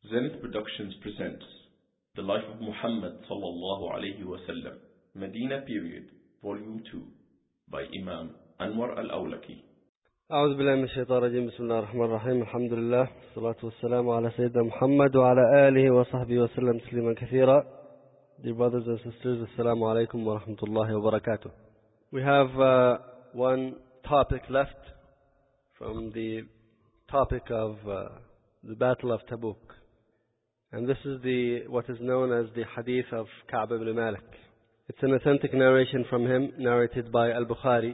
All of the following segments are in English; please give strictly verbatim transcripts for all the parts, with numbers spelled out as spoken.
Zenith Productions presents The Life of Muhammad sallallahu alayhi wa sallam, Medina Period, Volume two, by Imam Anwar al-Awlaki. أعوذ بالله من الشيطان الرجيم. بسم الله الرحمن الرحيم. الحمد لله والصلاة والسلام على سيدنا محمد وعلى آله وصحبه وسلم تسليما كثيرا. Dear brothers and sisters, Assalamu alaikum wa rahmatullahi wa barakatuh. We have uh, one topic left from the topic of uh, the Battle of Tabuk. And this is the what is known as the Hadith of Ka'b ibn Malik. It's an authentic narration from him, narrated by Al-Bukhari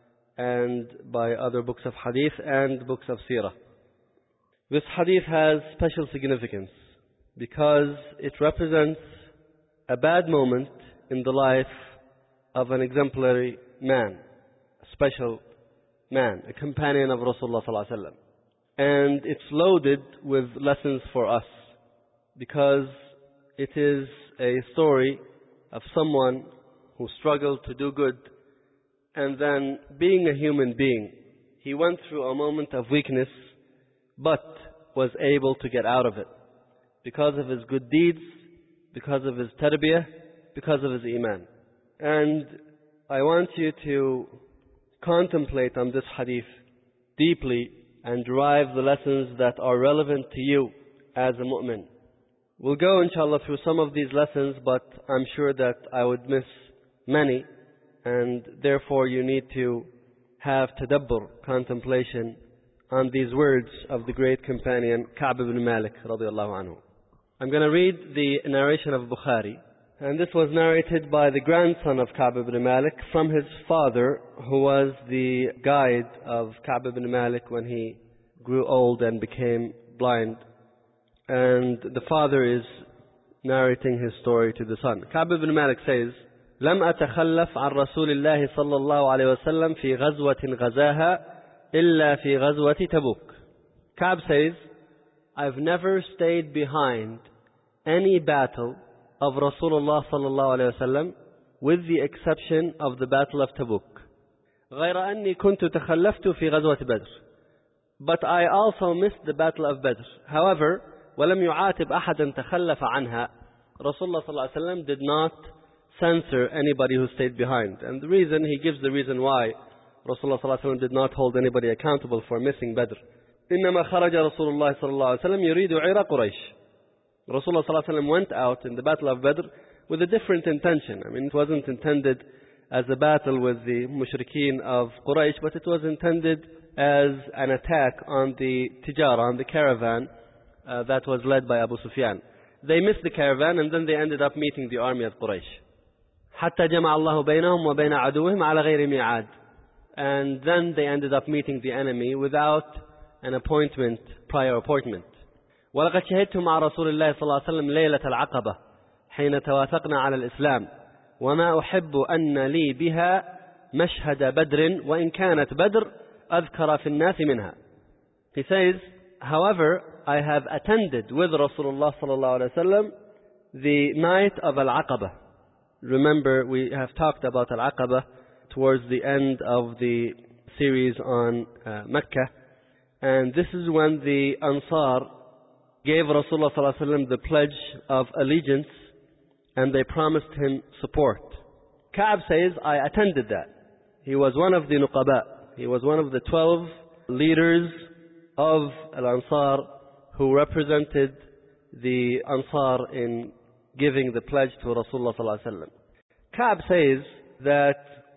and by other books of Hadith and books of Seerah. This Hadith has special significance because it represents a bad moment in the life of an exemplary man, a special man, a companion of Rasulullah sallallahu alaihi wasallam. And it's loaded with lessons for us, because it is a story of someone who struggled to do good, and then being a human being, he went through a moment of weakness, but was able to get out of it because of his good deeds, because of his tarbiyah, because of his iman. And I want you to contemplate on this hadith deeply and derive the lessons that are relevant to you as a mu'min. We'll go inshallah through some of these lessons, but I'm sure that I would miss many, and therefore you need to have tadabbur, contemplation, on these words of the great companion Ka'b ibn Malik radiyallahu anhu. I'm going to read the narration of Bukhari, and this was narrated by the grandson of Ka'b ibn Malik from his father, who was the guide of Ka'b ibn Malik when he grew old and became blind. And the father is narrating his story to the son. Ka'b ibn Malik says, لم أتخلف عن رسول الله صلى الله عليه وسلم في غزوة غزاها إلا في غزوة تبوك. Ka'b says, I've never stayed behind any battle of Rasulullah صلى الله عليه وسلم with the exception of the battle of Tabuk. غير أني كنت تخلفت في غزوة بدر. But I also missed the battle of Badr. However, ولم يعاتب أحدا تخلف عنها. Rasulullah صلى الله عليه وسلم did not censor anybody who stayed behind. And the reason, he gives the reason why Rasulullah صلى الله عليه وسلم did not hold anybody accountable for missing Badr. إنما خرج رسول الله صلى الله عليه وسلم يريد عير قريش. Rasulullah صلى الله عليه وسلم went out in the battle of Badr with a different intention. I mean, it wasn't intended as a battle with the mushrikeen of Quraysh, but it was intended as an attack on the tijara, on the caravan uh, that was led by Abu Sufyan. They missed the caravan, and then they ended up meeting the army of Quraysh. حتى جمع الله بينهم وبين عدوهم على غير ميعاد. And then they ended up meeting the enemy without an appointment, prior appointment. ولقد شهدت مع رسول الله صلى الله عليه وسلم ليلة العقبة حين توافقنا على الإسلام وما أحب أن لي بها مشهد بدر وإن كانت بدر أذكر في الناس منها. He says, however, I have attended with Rasulullah صلى الله عليه وسلم the night of Al-Aqaba. Remember, we have talked about Al-Aqaba towards the end of the series on uh, Mecca, and this is when the Ansar gave Rasulullah صلى الله عليه وسلم the pledge of allegiance, and they promised him support. Ka'b says, I attended that. He was one of the Nuqaba. He was one of the twelve leaders of Al-Ansar who represented the Ansar in giving the pledge to Rasulullah sallallahu alaihi wasallam. Ka'b says that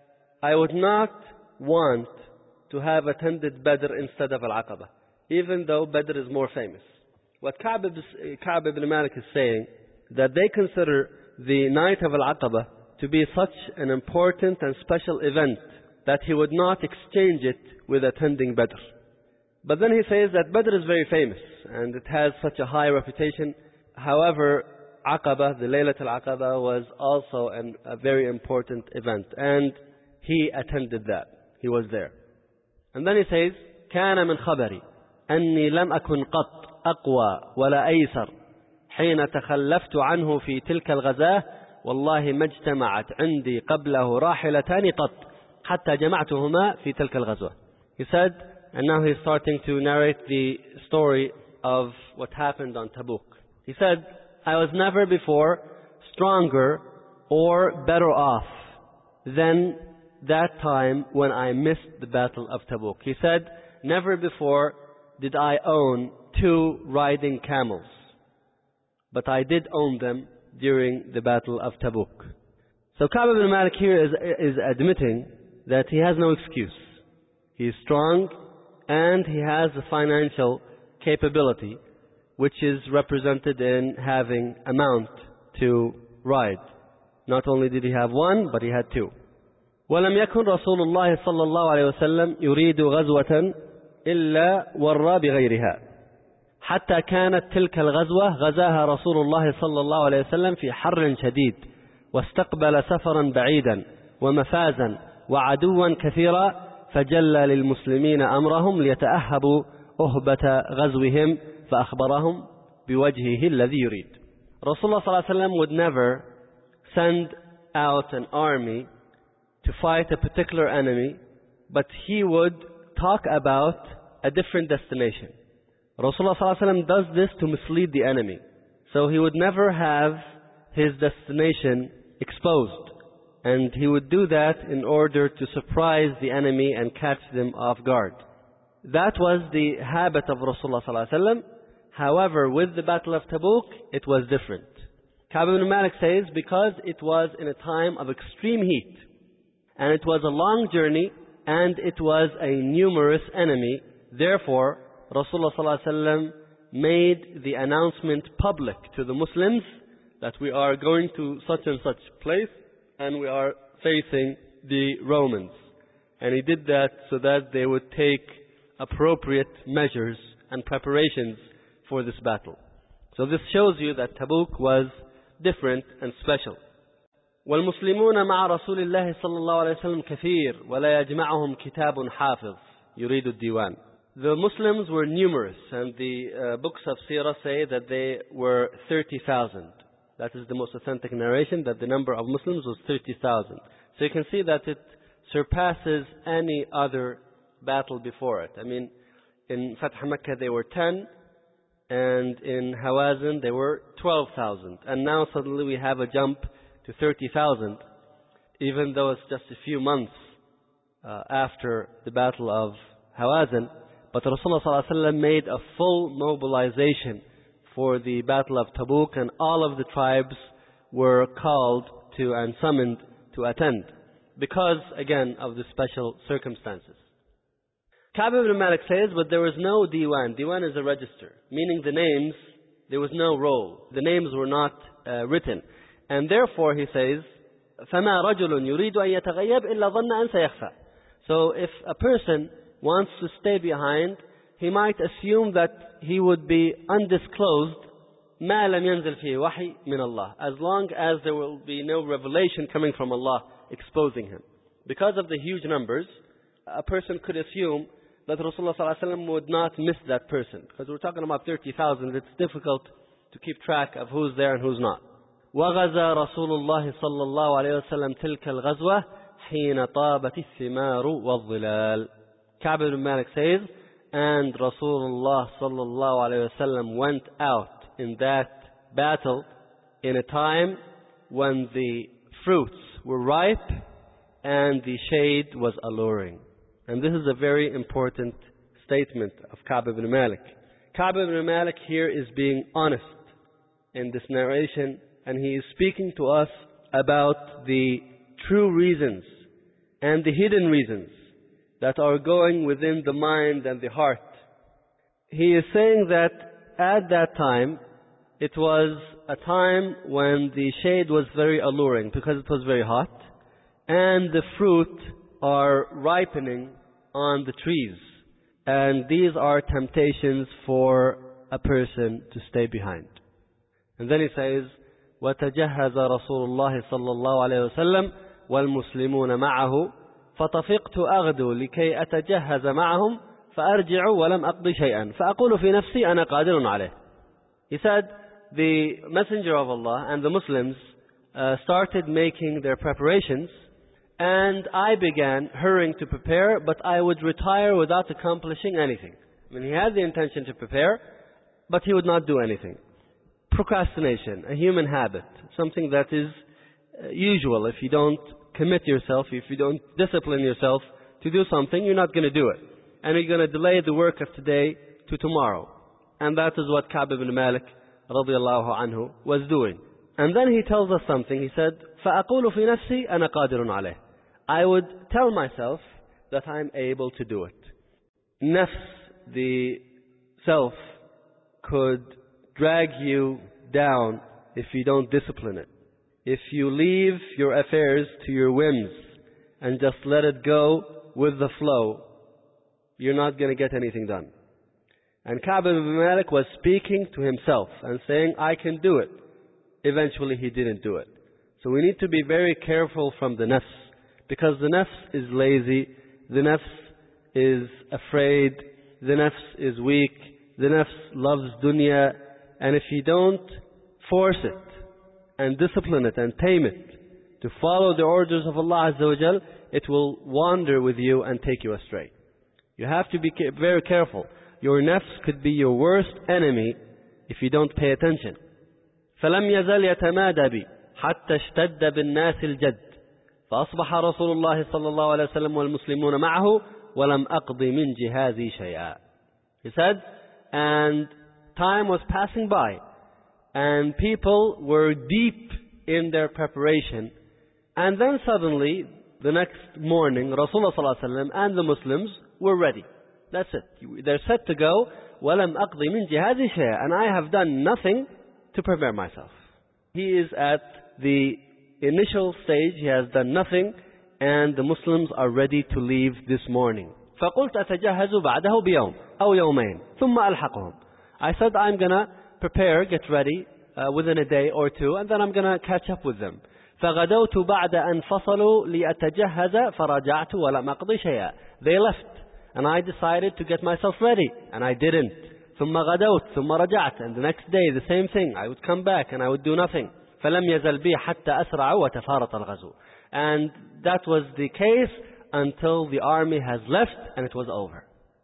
I would not want to have attended Badr instead of Al-Aqaba, even though Badr is more famous. What Ka'b, Ka'b ibn Malik is saying, that they consider the night of Al-Aqaba to be such an important and special event that he would not exchange it with attending Badr. But then he says that Badr is very famous and it has such a high reputation. However, Aqaba, the Laylat al-Aqaba, was also an, a very important event, and he attended that. He was there. And then he says, كان من خبري أني لم أكن قط أقوى ولا أيسر حين تخلفت عنه في تلك الغزاة والله ما اجتمعت عندي قبله راحلتان قط حتى جمعتهما في تلك الغزوة. He said, and now he's starting to narrate the story of what happened on Tabuk. He said, I was never before stronger or better off than that time when I missed the Battle of Tabuk. He said, never before did I own two riding camels, but I did own them during the Battle of Tabuk. So Ka'b ibn Malik here is, is admitting that he has no excuse. He is strong and he has the financial capability, which is represented in having a mount to ride. Not only did he have one, but he had two. ولم يكن رسول الله صلى الله عليه وسلم يريد غزوة إلا ورى بغيرها حتى كانت تلك الغزوة غزاها رسول الله صلى الله عليه وسلم في حر شديد واستقبل سفرا بعيدا ومفازا وعدوا كثيرا فجلى للمسلمين أمرهم ليتأهبوا أهبة غزوهم فأخبرهم بوجهه الذي يريد. Rasulullah صلى الله عليه وسلم would never send out an army to fight a particular enemy, but he would talk about a different destination. Rasulullah صلى الله عليه وسلم does this to mislead the enemy. So he would never have his destination exposed. And he would do that in order to surprise the enemy and catch them off guard. That was the habit of Rasulullah صلى الله عليه وسلم. However, with the Battle of Tabuk, it was different. Ka'b ibn Malik says, because it was in a time of extreme heat, and it was a long journey, and it was a numerous enemy, therefore, Rasulullah صلى الله عليه وسلم made the announcement public to the Muslims that we are going to such and such place, and we are facing the Romans. And he did that so that they would take appropriate measures and preparations for this battle. So this shows you that Tabuk was different and special. والمسلمون مع رسول الله صلى الله عليه وسلم كثير ولا يجمعهم كتاب حافظ يريد الديوان. The Muslims were numerous, and the uh, books of Sirah say that they were thirty thousand. That is the most authentic narration, that the number of Muslims was thirty thousand. So you can see that it surpasses any other battle before it. I mean, in Fath Makkah they were ten, and in Hawazin they were twelve thousand. And now suddenly we have a jump to thirty thousand, even though it's just a few months uh, after the Battle of Hawazin. But Rasulullah صلى الله عليه وسلم made a full mobilization for the Battle of Tabuk, and all of the tribes were called to and summoned to attend, because, again, of the special circumstances. Ka'b ibn Malik says, but there was no diwan. Diwan is a register, meaning the names, there was no roll. The names were not uh, written. And therefore, he says, فَمَا رَجُلٌ يُرِيدُ أَن يَتَغَيَّبْ إِلَّا ظَنَّ أَن سَيَخْفَى. So if a person wants to stay behind, he might assume that he would be undisclosed ما لم ينزل فيه وحي من الله, as long as there will be no revelation coming from Allah exposing him. Because of the huge numbers, a person could assume that Rasulullah صلى الله عليه وسلم would not miss that person. Because we're talking about thirty thousand, it's difficult to keep track of who's there and who's not. وغزا رسول الله صلى الله عليه وسلم تلك الغزوة حين طابت الثمار والظلال. Ka'b ibn Malik says, and Rasulullah sallallahu alayhi wa sallam went out in that battle in a time when the fruits were ripe and the shade was alluring. And this is a very important statement of Ka'b ibn Malik. Ka'b ibn Malik here is being honest in this narration, and he is speaking to us about the true reasons and the hidden reasons that are going within the mind and the heart. He is saying that at that time, it was a time when the shade was very alluring because it was very hot, and the fruit are ripening on the trees. And these are temptations for a person to stay behind. And then he says, وَتَجَهَّزَ رَسُولُ اللَّهِ صَلَّى اللَّهُ عَلَيْهِ وَسَلَّمْ وَالْمُسْلِمُونَ مَعَهُ فطفقت أغدو لكي أتجهز معهم فأرجع ولم أقضي شيئا فأقول في نفسي أنا قادر عليه. He said, the Messenger of Allah and the Muslims uh, started making their preparations, and I began hurrying to prepare, but I would retire without accomplishing anything. I mean, he had the intention to prepare, but he would not do anything. procrastination, a human habit, something that is uh, usual. If you don't commit yourself, if you don't discipline yourself to do something, you're not going to do it. And you're going to delay the work of today to tomorrow. And that is what Ka'b ibn Malik radiallahu anhu was doing. And then he tells us something. He said, فَأَقُولُ فِي نَفْسِي أَنَا قَادِرٌ عَلَيْهِ. I would tell myself that I'm able to do it. Nafs, the self, could drag you down if you don't discipline it. If you leave your affairs to your whims and just let it go with the flow, you're not going to get anything done. And Ka'b ibn Malik was speaking to himself and saying, I can do it. Eventually he didn't do it. So we need to be very careful from the nafs, because the nafs is lazy, the nafs is afraid, the nafs is weak, the nafs loves dunya, and if you don't force it and discipline it and tame it to follow the orders of Allah Azza wa Jal, it will wander with you and take you astray. You have to be very careful. Your nafs could be your worst enemy if you don't pay attention. فلم يزل يتمادى بي حتى اشتد بالناس الجد فأصبح رسول الله صلى الله عليه وسلم والمسلمون معه ولم أقضي من جهازي شيئا. He said, and time was passing by and people were deep in their preparation, and then suddenly the next morning Rasulullah صلى الله عليه وسلم and the Muslims were ready. That's it. They're set to go. وَلَمْ أَقْضِ مِنْ جِهَازِ شَيْئًا. And I have done nothing to prepare myself. He is at the initial stage. He has done nothing. And the Muslims are ready to leave this morning. فَقُلْتَ أَتَجَهَّزُ بَعْدَهُ بِيَوْمٍ أَوْ يَوْمَيْنِ ثُمَّ أَلْحَقُهُمْ. I said I'm going to prepare, get ready uh, within a day or two, and then I'm going to catch up with them. فَغَدَوْتُ بَعْدَ أَنْ فَصَلُوا لِأَتَجَهَّزَ فَرَجَعْتُ وَلَمْ أَقْضِ شَيْئًا. They left. And I decided to get myself ready, and I didn't. ثم غدوت ثم رجعت. And the next day, the same thing. I would come back and I would do nothing. فلم يزل بي حتى أسرع وتفارط الغزو. And that was the case until the army has left and it was over.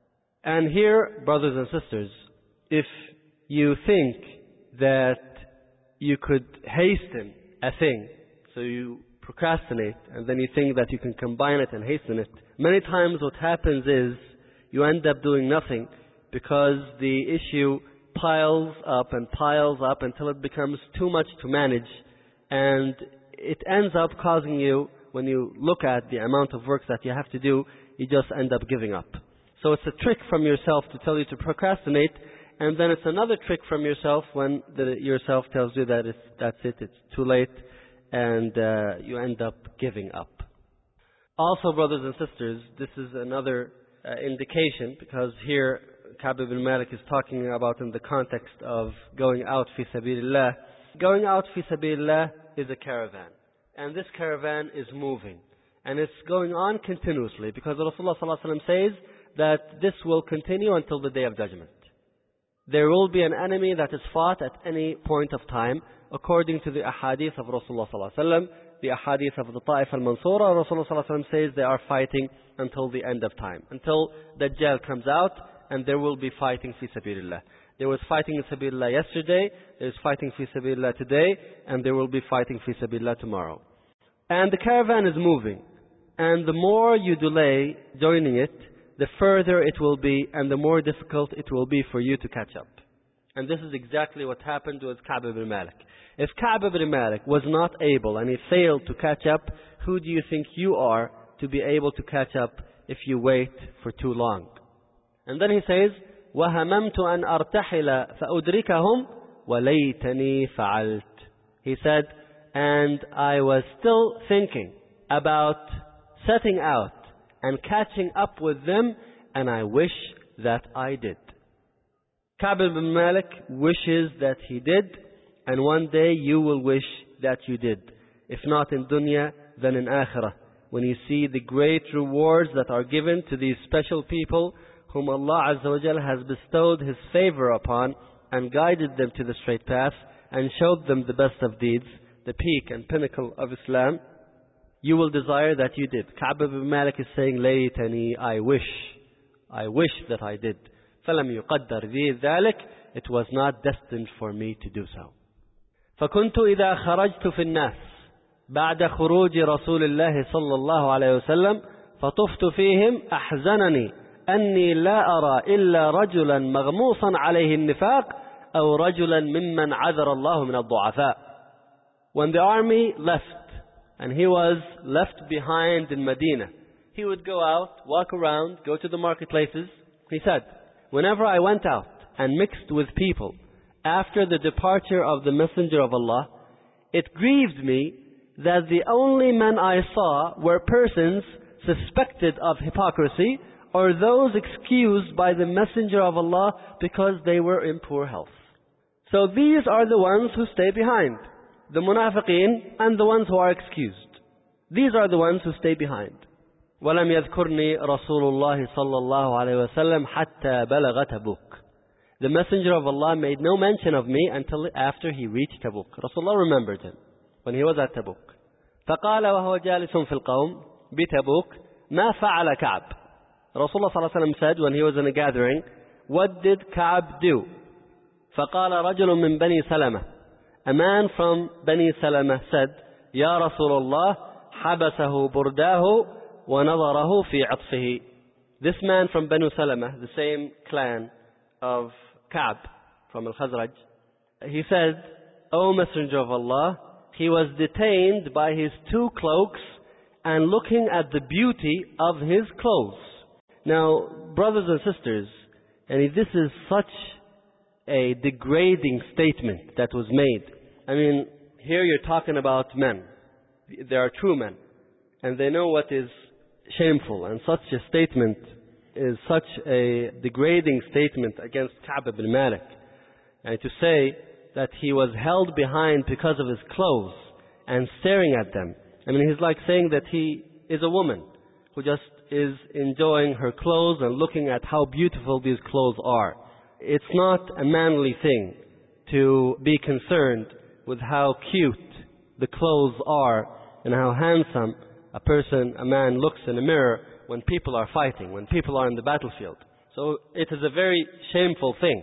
And here, brothers and sisters, if you think that you could hasten a thing, so you procrastinate, and then you think that you can combine it and hasten it, many times what happens is you end up doing nothing because the issue piles up and piles up until it becomes too much to manage, and it ends up causing you, when you look at the amount of work that you have to do, you just end up giving up. So it's a trick from yourself to tell you to procrastinate, and then it's another trick from yourself when the, yourself tells you that it's, that's it, it's too late, and uh, you end up giving up. Also, brothers and sisters, this is another uh, indication, because here Ka'b ibn Malik is talking about in the context of going out fi sabilillah. Going out fi sabilillah is a caravan, and this caravan is moving, and it's going on continuously, because Rasulullah sallallahu alaihi wasallam says that this will continue until the Day of Judgment. There will be an enemy that is fought at any point of time, according to the ahadith of Rasulullah sallallahu alaihi wasallam. The ahadith of the Ta'if al-Mansura, Rasulullah sallallahu alaihi wasallam says they are fighting until the end of time, until Dajjal comes out, and there will be fighting fi sabilillah. There was fighting fi sabilillah yesterday, there is fighting fi sabilillah today, and there will be fighting fi sabilillah tomorrow. And the caravan is moving, and the more you delay joining it, the further it will be, and the more difficult it will be for you to catch up. And this is exactly what happened with Ka'b ibn Malik. If Ka'b ibn Malik was not able and he failed to catch up, who do you think you are to be able to catch up if you wait for too long? And then he says, وَهَمَمْتُ أَنْ أَرْتَحِلَ فَأُدْرِكَهُمْ وَلَيْتَنِي فَعَلْتُ. He said, and I was still thinking about setting out and catching up with them, and I wish that I did. Ka'b ibn Malik wishes that he did, and one day you will wish that you did. If not in dunya, then in akhirah. When you see the great rewards that are given to these special people whom Allah Azza wa Jal has bestowed His favor upon and guided them to the straight path and showed them the best of deeds, the peak and pinnacle of Islam, you will desire that you did. Ka'b ibn Malik is saying, Laytani, I wish, I wish that I did. فَلَمْ يُقَدَّرْ ذِي ذَلِكَ. It was not destined for me to do so. فكنت إذا خرجت في الناس بعد خروج رسول الله صلى الله عليه وسلم فطفت فيهم أحزنني أني لا أرى إلا رجلا مغموصا عليه النفاق أو رجلا ممن عذر الله من الضعفاء. When the army left and he was left behind in Medina, he would go out, walk around, go to the marketplaces. He said, whenever I went out and mixed with people after the departure of the Messenger of Allah, it grieved me that the only men I saw were persons suspected of hypocrisy or those excused by the Messenger of Allah because they were in poor health. So these are the ones who stay behind, the munafiqeen and the ones who are excused. These are the ones who stay behind. وَلَمْ يَذْكُرْنِي رَسُولُ اللَّهِ صَلَّى اللَّهُ عَلَيْهِ وَسَلَّمْ حَتَّى بَلَغَ تَبُوكَ. The Messenger of Allah made no mention of me until after he reached Tabuk. Rasulullah remembered him when he was at Tabuk. فَقَالَ وَهُوَ جَالِسٌ فِي الْقَوْمِ بِتَبُوكَ مَا فَعَلَ كَعْبٌ. Rasulullah صلى الله عليه وسلم said when he was in a gathering, what did Ka'b do? فَقَالَ رَجُلٌ مِّن بَنِي سَلَمَةَ. A man from Bani Salama said, يَا رَسُولَ اللَّهِ حَبَسَهُ بُرْدَاهُ وَنَظَرَهُ فِي عَطْفِهِ. This man from Banu Salama, the same clan of Ka'b from Al-Khazraj, he said, O Messenger of Allah, he was detained by his two cloaks and looking at the beauty of his clothes. Now, brothers and sisters, and this is such a degrading statement that was made. I mean, here you're talking about men. They are true men, and they know what is shameful, and such a statement is such a degrading statement against Ka'b ibn Malik. And to say that he was held behind because of his clothes and staring at them, I mean, he's like saying that he is a woman who just is enjoying her clothes and looking at how beautiful these clothes are. It's not a manly thing to be concerned with how cute the clothes are and how handsome a person, a man looks in a mirror when people are fighting, when people are in the battlefield. So it is a very shameful thing.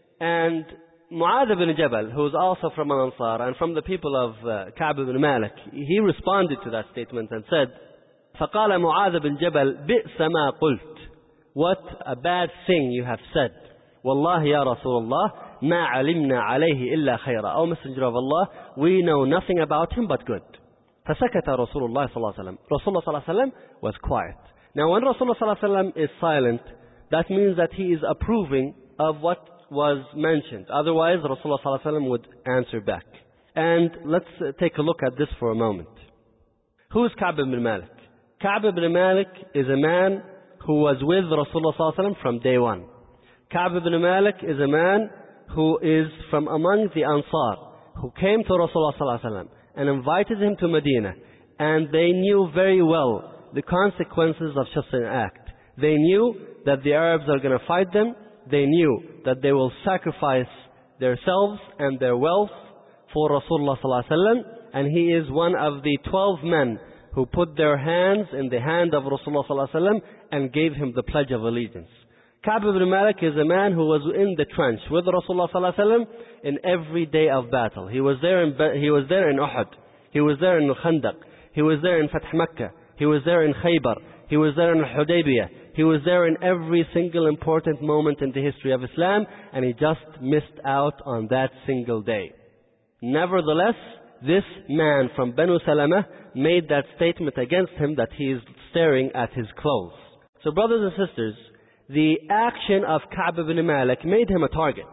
And Mu'adh ibn Jabal, who is also from Al-Ansar and from the people of uh, Ka'b ibn Malik, he responded to that statement and said, فَقَالَ مُعَاذ بن جبل بِئْسَ مَا قُلْتُ. What a bad thing you have said. وَاللَّهِ يَا رَسُولَ اللَّهِ مَا عَلِمْنَا عَلَيْهِ إِلَّا خَيْرًا. O Messenger of Allah, we know nothing about him but good. فَسَكَتَ رَسُولُ اللَّهِ صلى الله عليه وسلم. Rasulullah صلى الله عليه وسلم was quiet. Now when Rasulullah صلى الله عليه وسلم is silent, that means that he is approving of what was mentioned. Otherwise, Rasulullah صلى الله عليه وسلم would answer back. And let's uh, take a look at this for a moment. Who is Ka'b ibn Malik? Ka'b ibn Malik is a man who was with Rasulullah صلى الله عليه وسلم from day one. Ka'b ibn Malik is a man who is from among the Ansar, who came to Rasulullah صلى الله عليه وسلم and invited him to Medina. And they knew very well the consequences of such an act. They knew that the Arabs are going to fight them. They knew that they will sacrifice themselves and their wealth for Rasulullah sallallahu alaihi wasallam, and he is one of the twelve men who put their hands in the hand of Rasulullah sallallahu alaihi wasallam and gave him the pledge of allegiance. Ka'b ibn Malik is a man who was in the trench with Rasulullah sallallahu alaihi wasallam in every day of battle. He was there in he was there in Uhud. He was there in Al-Khandaq. He was there in Fath Makkah. He was there in Khaybar. He was there in Hudaybiyah. He was there in every single important moment in the history of Islam, and he just missed out on that single day. Nevertheless, this man from Banu Salama made that statement against him that he is staring at his clothes. So brothers and sisters, the action of Ka'b ibn Malik made him a target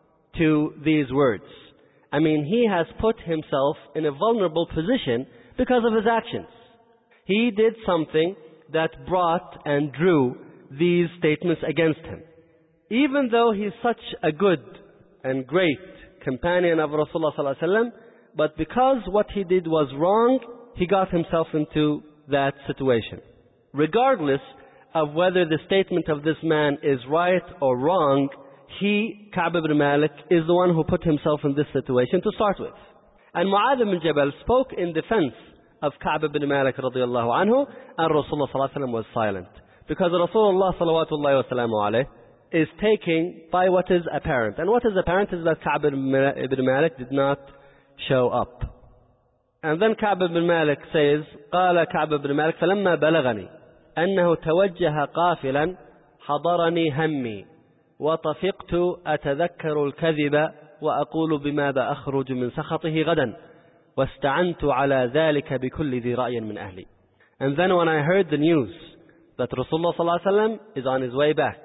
to these words. I mean, he has put himself in a vulnerable position because of his actions. He did something that brought and drew these statements against him. Even though he's such a good and great companion of Rasulullah sallallahu alaihi wasallam, but because what he did was wrong, he got himself into that situation. Regardless of whether the statement of this man is right or wrong, he, Ka'b ibn Malik, is the one who put himself in this situation to start with. And Mu'adh ibn Jabal spoke in defense of Ka'b ibn Malik radiallahu anhu, and Rasulullah sallallahu alaihi wasallam was silent. Because Rasulullah sallallahu alaihi is taking by what is apparent. And what is apparent is that Ka'b ibn Malik did not show up. And then Ka'b ibn Malik says, قال كعب بن مالك فلما بلغني أنه توجه قافلا حضرني همي وطفقت أتذكر الكذب وأقول بماذا أخرج من سخطه غدا واستعنت على ذلك بكل ذي رأي من أهلي. And then when I heard the news that Rasulullah sallallahu alaihi wasallam is on his way back,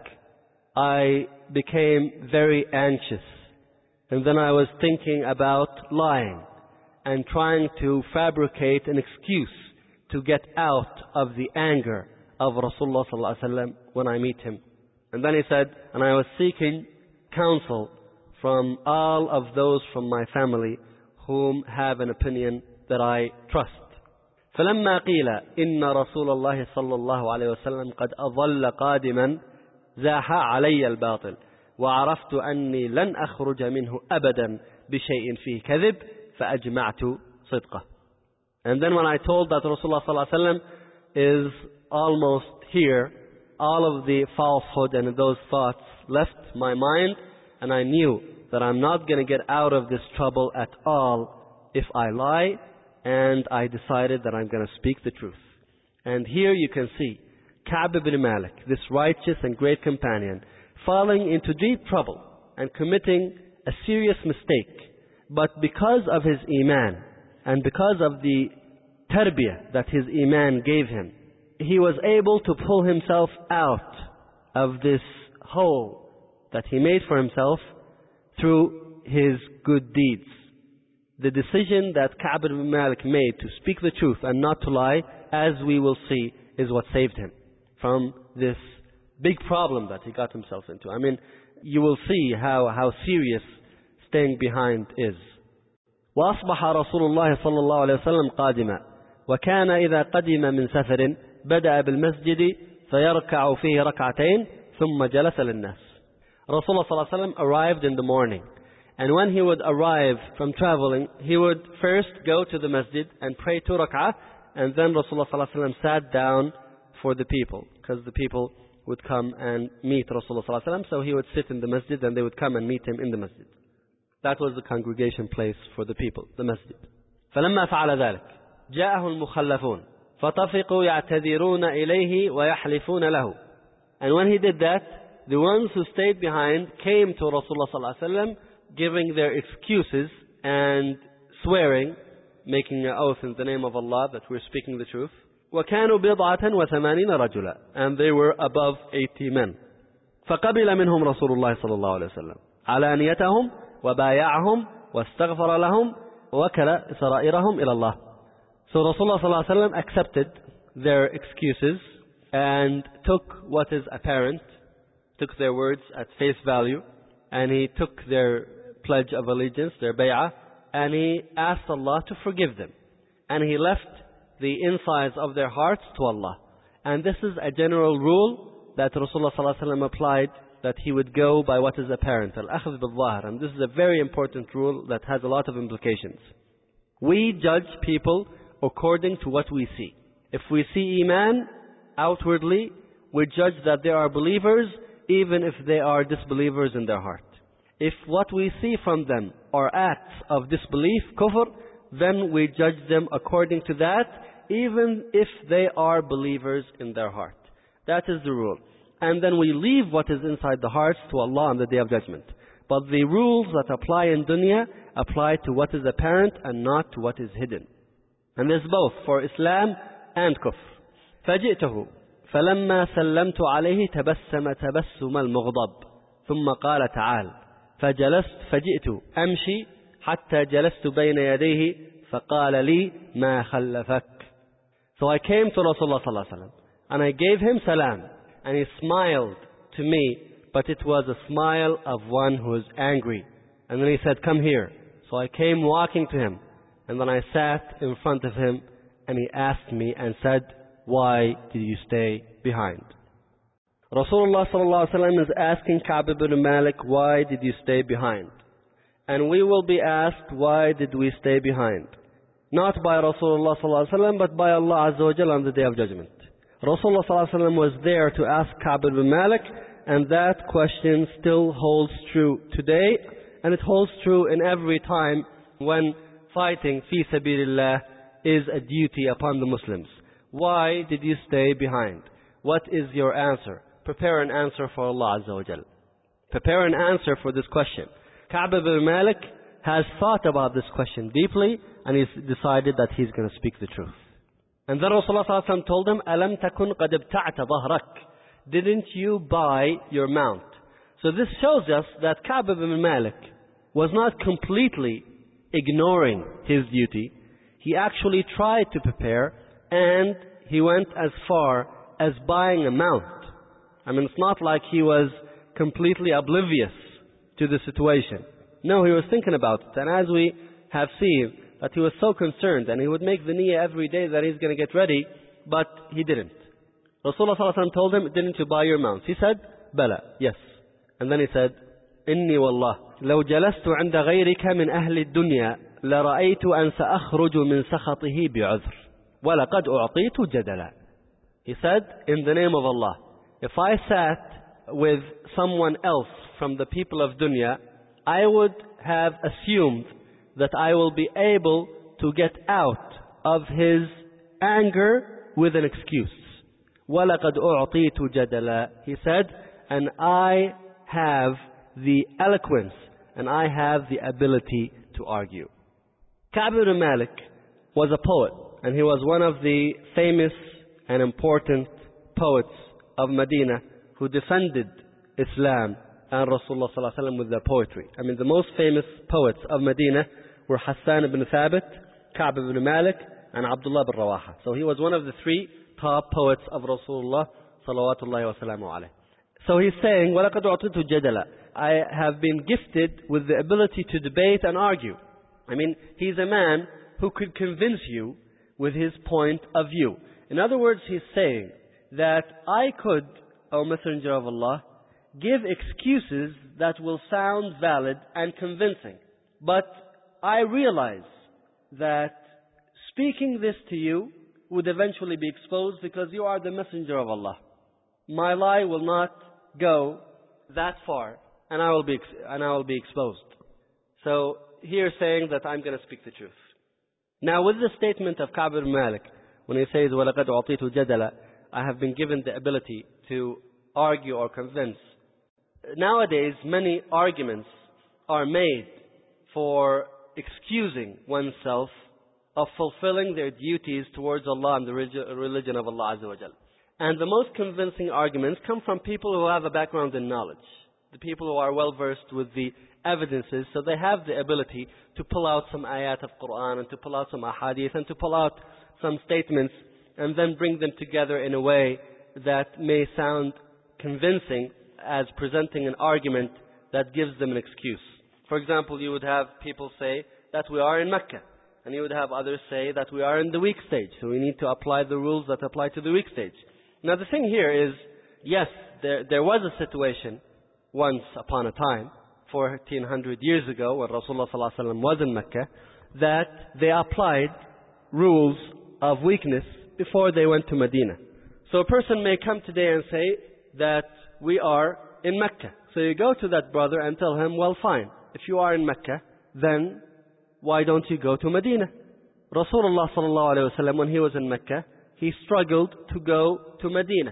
I became very anxious. And then I was thinking about lying and trying to fabricate an excuse to get out of the anger of Rasulullah sallallahu alaihi wasallam when I meet him. And then he said, and I was seeking counsel from all of those from my family whom have an opinion that I trust. فلما قيل إن رسول الله صلى الله عليه وسلم قد أظل قادما زاح علي الباطل وعرفت أني لن أخرج منه أبدا بشيء فيه كذب فأجمعت صدقه. And then when I told that Rasulullah صلى الله عليه وسلم is almost here, all of the falsehood and those thoughts left my mind, and I knew that I'm not going to get out of this trouble at all if I lie, and I decided that I'm going to speak the truth. And here you can see Ka'b ibn Malik, this righteous and great companion, falling into deep trouble and committing a serious mistake. But because of his iman and because of the tarbiyah that his iman gave him, he was able to pull himself out of this hole that he made for himself through his good deeds. The decision that Ka'b ibn Malik made to speak the truth and not to lie, as we will see, is what saved him from this big problem that he got himself into. I mean, you will see how, how serious staying behind is. وأصبح رسول الله صلى الله عليه وسلم قادما وكان إذا قدم من سفر بدأ بالمسجد فيركع فيه ركعتين ثم جلس للناس. Rasulullah صلى الله عليه وسلم arrived in the morning, and when he would arrive from traveling, he would first go to the masjid and pray two rak'ah, and then Rasulullah صلى الله عليه وسلم sat down for the people, because the people would come and meet Rasulullah صلى الله عليه وسلم, so he would sit in the masjid and they would come and meet him in the masjid. That was the congregation place for the people, the masjid. فلما فعل ذلك جاءه المخلفون فطفقوا يعتذرون إليه ويحلفون له. And when he did that, the ones who stayed behind came to Rasulullah صلى الله عليه وسلم, giving their excuses and swearing, making an oath in the name of Allah that we're speaking the truth. وكانوا بضعة وثمانين رجلا, and they were above eighty men. فقبل منهم رسول الله صلى الله عليه وسلم علانيتهم وبايعهم واستغفر لهم وكل سرائرهم إلى الله. So Rasulullah صلى الله عليه وسلم accepted their excuses and took what is apparent, took their words at face value, and he took their pledge of allegiance, their bay'ah, and he asked Allah to forgive them. And he left the insides of their hearts to Allah. And this is a general rule that Rasulullah صلى الله عليه وسلم applied, that he would go by what is apparent, al-akhd bil-zahir. And this is a very important rule that has a lot of implications. We judge people according to what we see. If we see iman outwardly, we judge that they are believers even if they are disbelievers in their heart. If what we see from them are acts of disbelief, kufr, then we judge them according to that, even if they are believers in their heart. That is the rule. And then we leave what is inside the hearts to Allah on the Day of Judgment. But the rules that apply in dunya apply to what is apparent and not to what is hidden. And this both for Islam and kufr. فجئته فلما سلمت عليه تبسم تبسم المغضب ثم قال تعال فجلست فجئت أمشي حتى جلست بين يديه فقال لي ما خلفك. So I came to Rasulullah صلى الله عليه وسلم and I gave him salam, and he smiled to me, but it was a smile of one who is angry. And then he said, come here. So I came walking to him, and then I sat in front of him, and he asked me and said, why did you stay behind? Rasulullah sallallahu alaihi wasallam is asking Ka'b ibn Malik, why did you stay behind? And we will be asked, why did we stay behind? Not by Rasulullah sallallahu alaihi wasallam, but by Allah Azza wa Jalla on the Day of Judgment. Rasulullah sallallahu alaihi wasallam was there to ask Ka'b ibn Malik, and that question still holds true today, and it holds true in every time when fighting fi sabilillah is a duty upon the Muslims. Why did you stay behind? What is your answer? Prepare an answer for Allah Azza wa Jal. Prepare an answer for this question. Ka'b ibn Malik has thought about this question deeply, and he's decided that he's going to speak the truth. And then Rasulullah sallallahu alaihi wasallam told him, أَلَمْ تَكُنْ قَدْ ابْتَعْتَ ظَهْرَكَ? Didn't you buy your mount? So this shows us that Ka'b ibn Malik was not completely ignoring his duty. He actually tried to prepare, and he went as far as buying a mount. I mean, it's not like he was completely oblivious to the situation. No, he was thinking about it. And as we have seen, that he was so concerned, and he would make the niyyah every day that he's going to get ready, but he didn't. Rasulullah sallallahu alaihi wasallam told him, didn't you buy your mount? He said, Bala, yes. And then he said, Inni wallah, لو جلست عند غيرك من أهل الدنيا لرأيت أن سأخرج من سخطه بعذر ولقد أعطيت جدلا. He said, in the name of Allah, if I sat with someone else from the people of dunya, I would have assumed that I will be able to get out of his anger with an excuse. وَلَقَدْ أُعْطِيتُ جَدَلًا. He said, and I have the eloquence, and I have the ability to argue. Ka'b ibn Malik was a poet, and he was one of the famous and important poets of Medina who defended Islam and Rasulullah sallallahu alaihi wasallam with their poetry. I mean, the most famous poets of Medina were Hassan ibn Thabit, Ka'b ibn Malik, and Abdullah ibn Rawaha. So he was one of the three top poets of Rasulullah sallallahu wa sallamu alayhi. So he's saying, وَلَقَدْ أُعْطِيتُ جَدَلًا. I have been gifted with the ability to debate and argue. I mean, he's a man who could convince you with his point of view. In other words, he's saying that I could, O Messenger of Allah, give excuses that will sound valid and convincing. But I realize that speaking this to you would eventually be exposed because you are the Messenger of Allah. My lie will not go that far, and I will be and I will be exposed. So here saying that I'm going to speak the truth. Now with the statement of Ka'b ibn Malik, when he says وَلَقَدْ أُعْطِيتُ جَدَلًا, I have been given the ability to argue or convince. Nowadays, many arguments are made for excusing oneself of fulfilling their duties towards Allah and the religion of Allah Azza wa Jal. And the most convincing arguments come from people who have a background in knowledge. The people who are well versed with the evidences, so they have the ability to pull out some ayat of Quran and to pull out some ahadith and to pull out some statements and then bring them together in a way that may sound convincing as presenting an argument that gives them an excuse. For example, you would have people say that we are in Mecca, and you would have others say that we are in the weak stage, so we need to apply the rules that apply to the weak stage. Now the thing here is, yes, there, there was a situation once upon a time, fourteen hundred years ago, when Rasulullah sallallahu alaihi wasallam was in Mecca, that they applied rules of weakness before they went to Medina. So a person may come today and say that we are in Mecca. So you go to that brother and tell him, well, fine, if you are in Mecca, then why don't you go to Medina? Rasulullah sallallahu alaihi wasallam, when he was in Mecca, he struggled to go to Medina.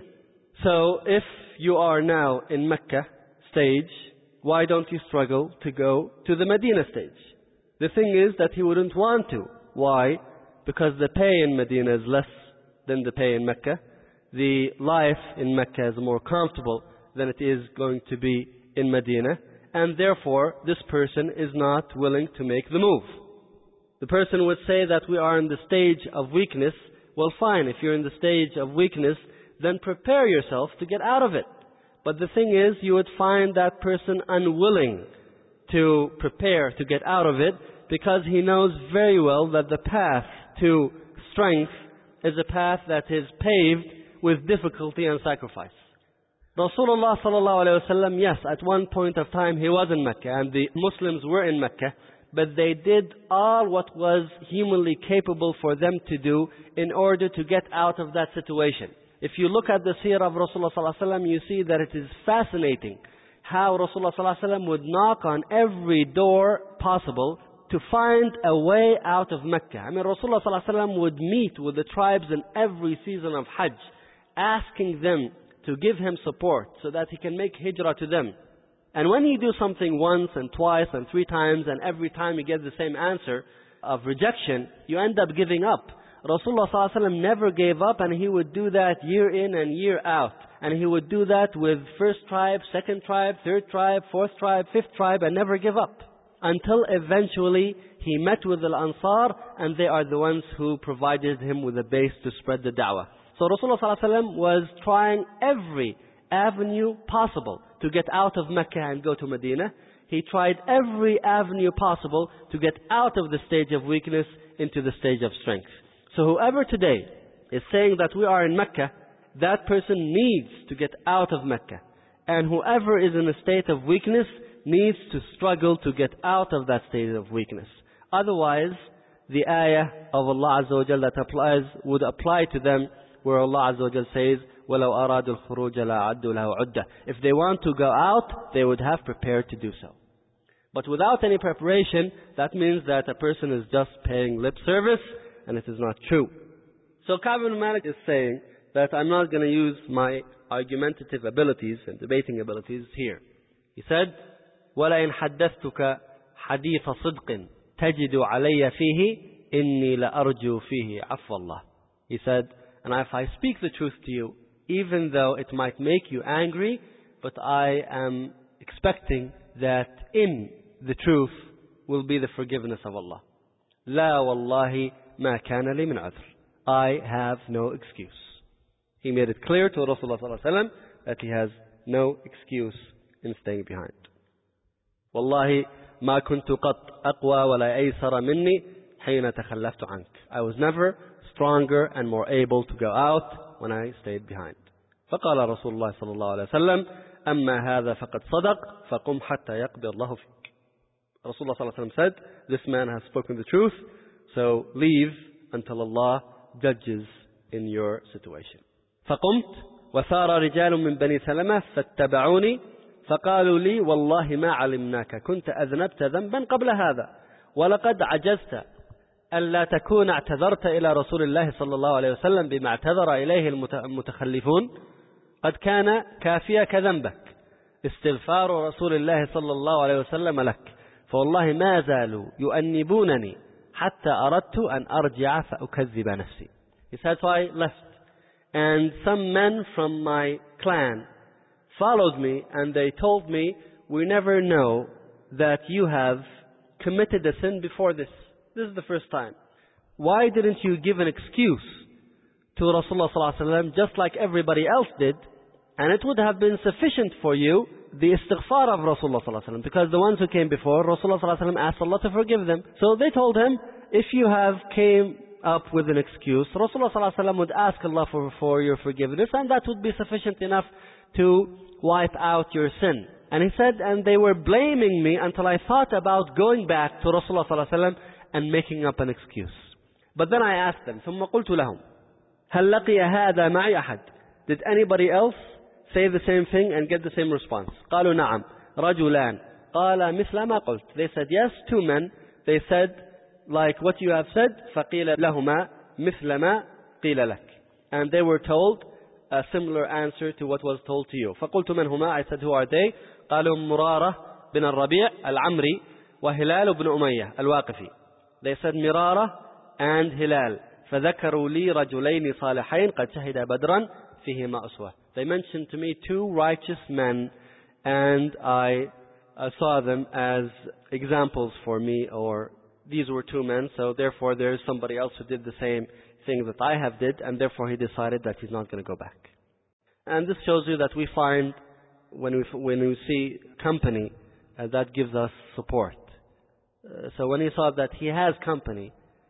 So if you are now in Mecca stage, why don't you struggle to go to the Medina stage? The thing is that he wouldn't want to. Why? Because the pay in Medina is less than the pay in Mecca. The life in Mecca is more comfortable than it is going to be in Medina. And therefore, this person is not willing to make the move. The person would say that we are in the stage of weakness. Well, fine, if you're in the stage of weakness, then prepare yourself to get out of it. But the thing is, you would find that person unwilling to prepare to get out of it because he knows very well that the path to strength is a path that is paved with difficulty and sacrifice. Rasulullah sallallahu alayhi wa sallam, yes, at one point of time he was in Mecca and the Muslims were in Mecca, but they did all what was humanly capable for them to do in order to get out of that situation. If you look at the seerah of Rasulullah sallallahu alayhi wa sallam, you see that it is fascinating how Rasulullah sallallahu alayhi wa sallam would knock on every door possible to find a way out of Mecca. I mean, Rasulullah sallallahu alaihi wasallam would meet with the tribes in every season of Hajj, asking them to give him support so that he can make hijrah to them. And when you do something once and twice and three times, and every time you get the same answer of rejection, you end up giving up. Rasulullah sallallahu alaihi wasallam never gave up, and he would do that year in and year out. And he would do that with first tribe, second tribe, third tribe, fourth tribe, fifth tribe, and never give up. Until eventually he met with the Ansar, and they are the ones who provided him with a base to spread the da'wah. So Rasulullah sallallahu alaihi wasallam was trying every avenue possible to get out of Mecca and go to Medina. He tried every avenue possible to get out of the stage of weakness into the stage of strength. So whoever today is saying that we are in Mecca, that person needs to get out of Mecca. And whoever is in a state of weakness needs to struggle to get out of that state of weakness. Otherwise, the ayah of Allah Azza wa Jal that applies would apply to them, where Allah Azza wa Jal says, وَلَوْ أَرَادُوا الْخُرُوجَ لَأَعَدُّوا لَهُ عُدَّةً. If they want to go out, they would have prepared to do so. But without any preparation, that means that a person is just paying lip service, and it is not true. So Ka'b ibn Malik is saying that I'm not going to use my argumentative abilities and debating abilities here. He said, وَلَئِنْ حَدَّثْتُكَ حَدِيثَ صِدْقٍ تَجِدُ عَلَيَّ فِيهِ إِنِّي لَأَرْجُو فِيهِ عَفْوَ اللَّهِ. He said, and if I speak the truth to you, even though it might make you angry, but I am expecting that in the truth will be the forgiveness of Allah. لا والله ما كان لي من عذر. I have no excuse. He made it clear to Rasulullah sallallahu alaihi wasallam that he has no excuse in staying behind. والله ما كنت قط أقوى ولا أيسر مني حين تخلفت عنك. I was never stronger and more able to go out when I stayed behind. فقال رسول الله صلى الله عليه وسلم أما هذا فقد صدق فقم حتى يقضي الله فيك. Rasulullah صلى الله عليه وسلم said, this man has spoken the truth, so leave until Allah judges in your situation. فقمت وثار رجال من بني سلمة فاتبعوني فقالوا لي والله ما علمناك كنت أذنبت ذنبا قبل هذا ولقد عجزت ألا تكون اعتذرت إلى رسول الله صلى الله عليه وسلم بما اعتذر إليه المتخلفون قد كان كافيك ذنبك استغفار رسول الله صلى الله عليه وسلم لك فوالله ما زالوا يؤنبونني حتى أردت أن أرجع فأكذب نفسي. He said, so I left, and some men from my clan followed me, and they told me, we never know that you have committed a sin before this. This is the first time. Why didn't you give an excuse to Rasulullah sallallahu alaihi wasallam just like everybody else did? And it would have been sufficient for you, the istighfar of Rasulullah sallallahu alaihi wasallam, because the ones who came before, Rasulullah sallallahu alaihi wasallam asked Allah to forgive them. So they told him, if you have came up with an excuse, Rasulullah sallallahu alaihi wasallam would ask Allah for, for your forgiveness, and that would be sufficient enough to wipe out your sin. And he said, and they were blaming me until I thought about going back to Rasulullah sallallahu alaihi wasallam and making up an excuse. But then I asked them, ثم قلت لهم هل لقي هذا معي أحد? Did anybody else say the same thing and get the same response? قالوا نعم رجلان قال مثل ما قلت. They said yes, two men. They said like what you have said. فقيل لهما مثل ما قيل لك. And they were told a similar answer to what was told to you. فقلت من هما? I said, who are they? قالوا مرارة بن الربيع العمري وهلال بن أمية الواقفي. They said Mirara and Hilal. فذكروا لي رجلين صالحين قد شهد بدرا فيهما أسوة. They mentioned to me two righteous men, and I uh, saw them as examples for me, or these were two men, so therefore there is somebody else who did the same thing that I have did, and therefore he decided that he's not going to go back. And this shows you that we find, when we, when we see company, uh, that gives us support. Uh, so when he saw that he has company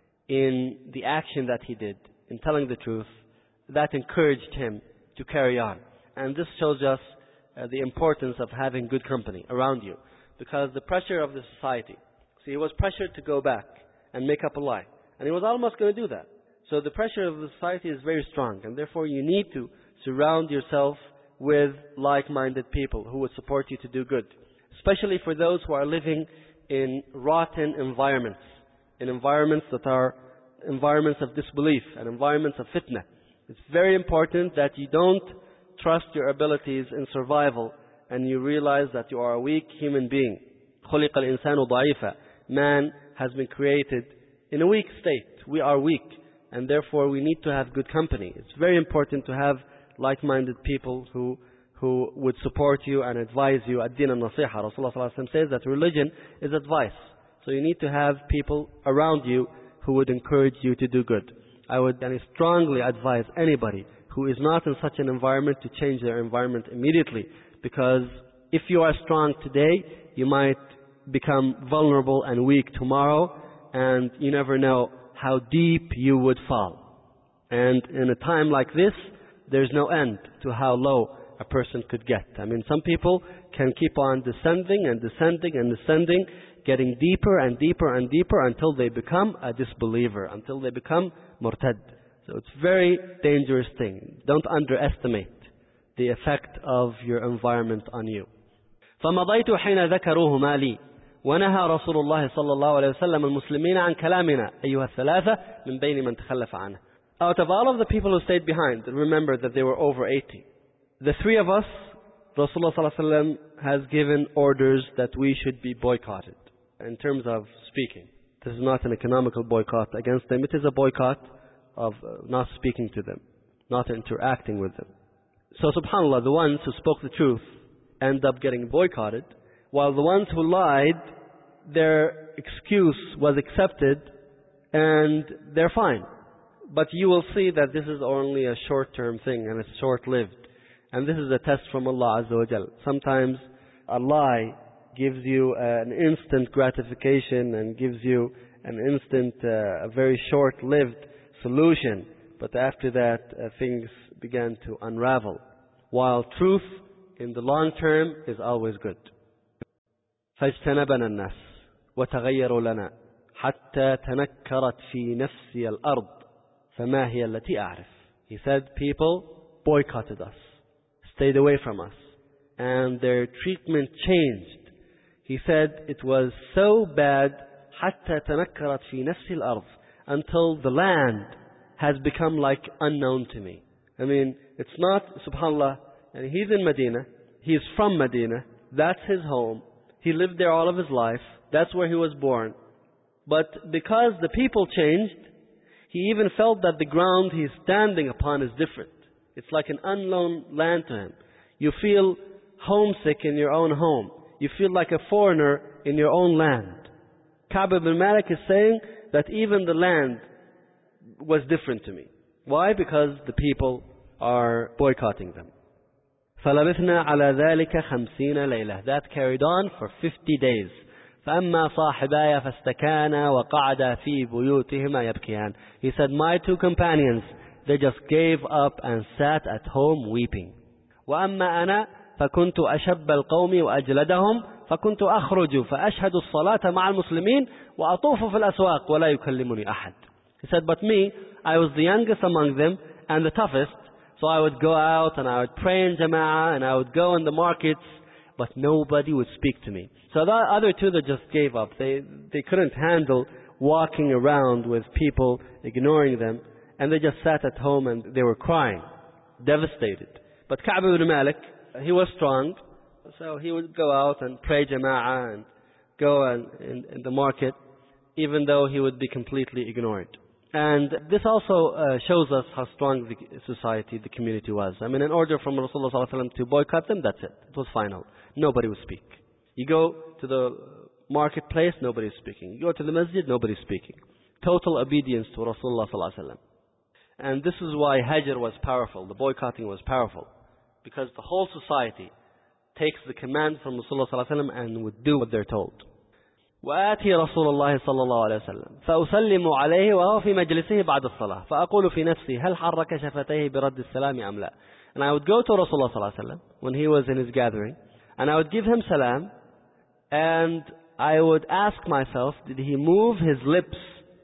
in the action that he did, in telling the truth, that encouraged him to carry on. And this shows us uh, the importance of having good company around you. Because the pressure of the society, see, he was pressured to go back and make up a lie. And he was almost going to do that. So the pressure of the society is very strong. And therefore you need to surround yourself with like-minded people who would support you to do good. Especially for those who are living in rotten environments, in environments that are environments of disbelief and environments of fitna. It's very important that you don't trust your abilities in survival and you realize that you are a weak human being. خُلِقَ الْإِنسَانُ ضَعِيفًا. Man has been created in a weak state. We are weak, and therefore we need to have good company. It's very important to have like-minded people who who would support you and advise you. Ad-din al-nasiha. Rasulullah sallallahu alaihi wasallam says that religion is advice. So you need to have people around you who would encourage you to do good. I would and I strongly advise anybody who is not in such an environment to change their environment immediately, because if you are strong today, you might become vulnerable and weak tomorrow, and you never know how deep you would fall. And in a time like this, there's no end to how low a person could get. I mean, some people can keep on descending and descending and descending, getting deeper and deeper and deeper until they become a disbeliever, until they become murtad. So it's a very dangerous thing. Don't underestimate the effect of your environment on you. فمضيت حين ذكروه مالي ونهى رسول الله صلى الله عليه وسلم المسلمين عن كلامنا أيها الثلاثة من بين من تخلف عنه. Out of all of the people who stayed behind, remember that they were over eighty. The three of us, Rasulullah sallallahu alaihi wasallam has given orders that we should be boycotted in terms of speaking. This is not an economical boycott against them. It is a boycott of not speaking to them, not interacting with them. So subhanAllah, the ones who spoke the truth end up getting boycotted, while the ones who lied, their excuse was accepted and they're fine. But you will see that this is only a short-term thing and it's short-lived. And this is a test from Allah Azza wa Jal. Sometimes a lie gives you an instant gratification and gives you an instant, uh, a very short-lived solution. But after that, uh, things began to unravel. While truth in the long term is always good. فاجتنبنا الناس وتغيروا لنا حتى تنكرت في نفسي الأرض فما هي التي أعرف. He said people boycotted us, stayed away from us, and their treatment changed. He said it was so bad حتى تنكرت في نفسي الأرض, until the land has become like unknown to me. I mean, it's not, subhanAllah, and he's in Medina, he's from Medina, that's his home, he lived there all of his life, that's where he was born. But because the people changed, he even felt that the ground he's standing upon is different. It's like an unknown land to him. You feel homesick in your own home. You feel like a foreigner in your own land. Ka'b ibn Malik is saying that even the land was different to me. Why? Because the people are boycotting them. فلبثنا على ذلك خمسين ليلة. That carried on for fifty days. فأما صاحباي فاستكانا وقعدا في بيوتهما يبكيان. He said, my two companions, they just gave up and sat at home weeping. وأما أنا فكنت أشب القوم وأجلدهم فكنت أخرج فأشهد الصلاة مع المسلمين وأطوف في الأسواق ولا يكلمني أحد. He said, but me, I was the youngest among them and the toughest, so I would go out and I would pray in Jama'ah and I would go in the markets, but nobody would speak to me. So the other two that just gave up, they, they couldn't handle walking around with people ignoring them, and they just sat at home and they were crying, devastated. But Ka'b ibn Malik, he was strong, so he would go out and pray Jama'ah and go in, in, in the market, even though he would be completely ignored. And this also uh, shows us how strong the society, the community was. I mean, in order from Rasulullah sallallahu alaihi wasallam to boycott them, that's it. It was final. Nobody would speak. You go to the marketplace, nobody's speaking. You go to the masjid, nobody's speaking. Total obedience to Rasulullah sallallahu alaihi wasallam. And this is why Hajr was powerful, the boycotting was powerful. Because the whole society takes the command from Rasulullah sallallahu alaihi wasallam and would do what they're told. وآتي رسول الله صلى الله عليه وسلم فأسلم عليه وهو في مجلسه بعد الصلاة فأقول في نفسي هل حرك شفتيه برد السلام أم لا. And I would go to Rasulullah صلى الله عليه وسلم when he was in his gathering, and I would give him salam, and I would ask myself, did he move his lips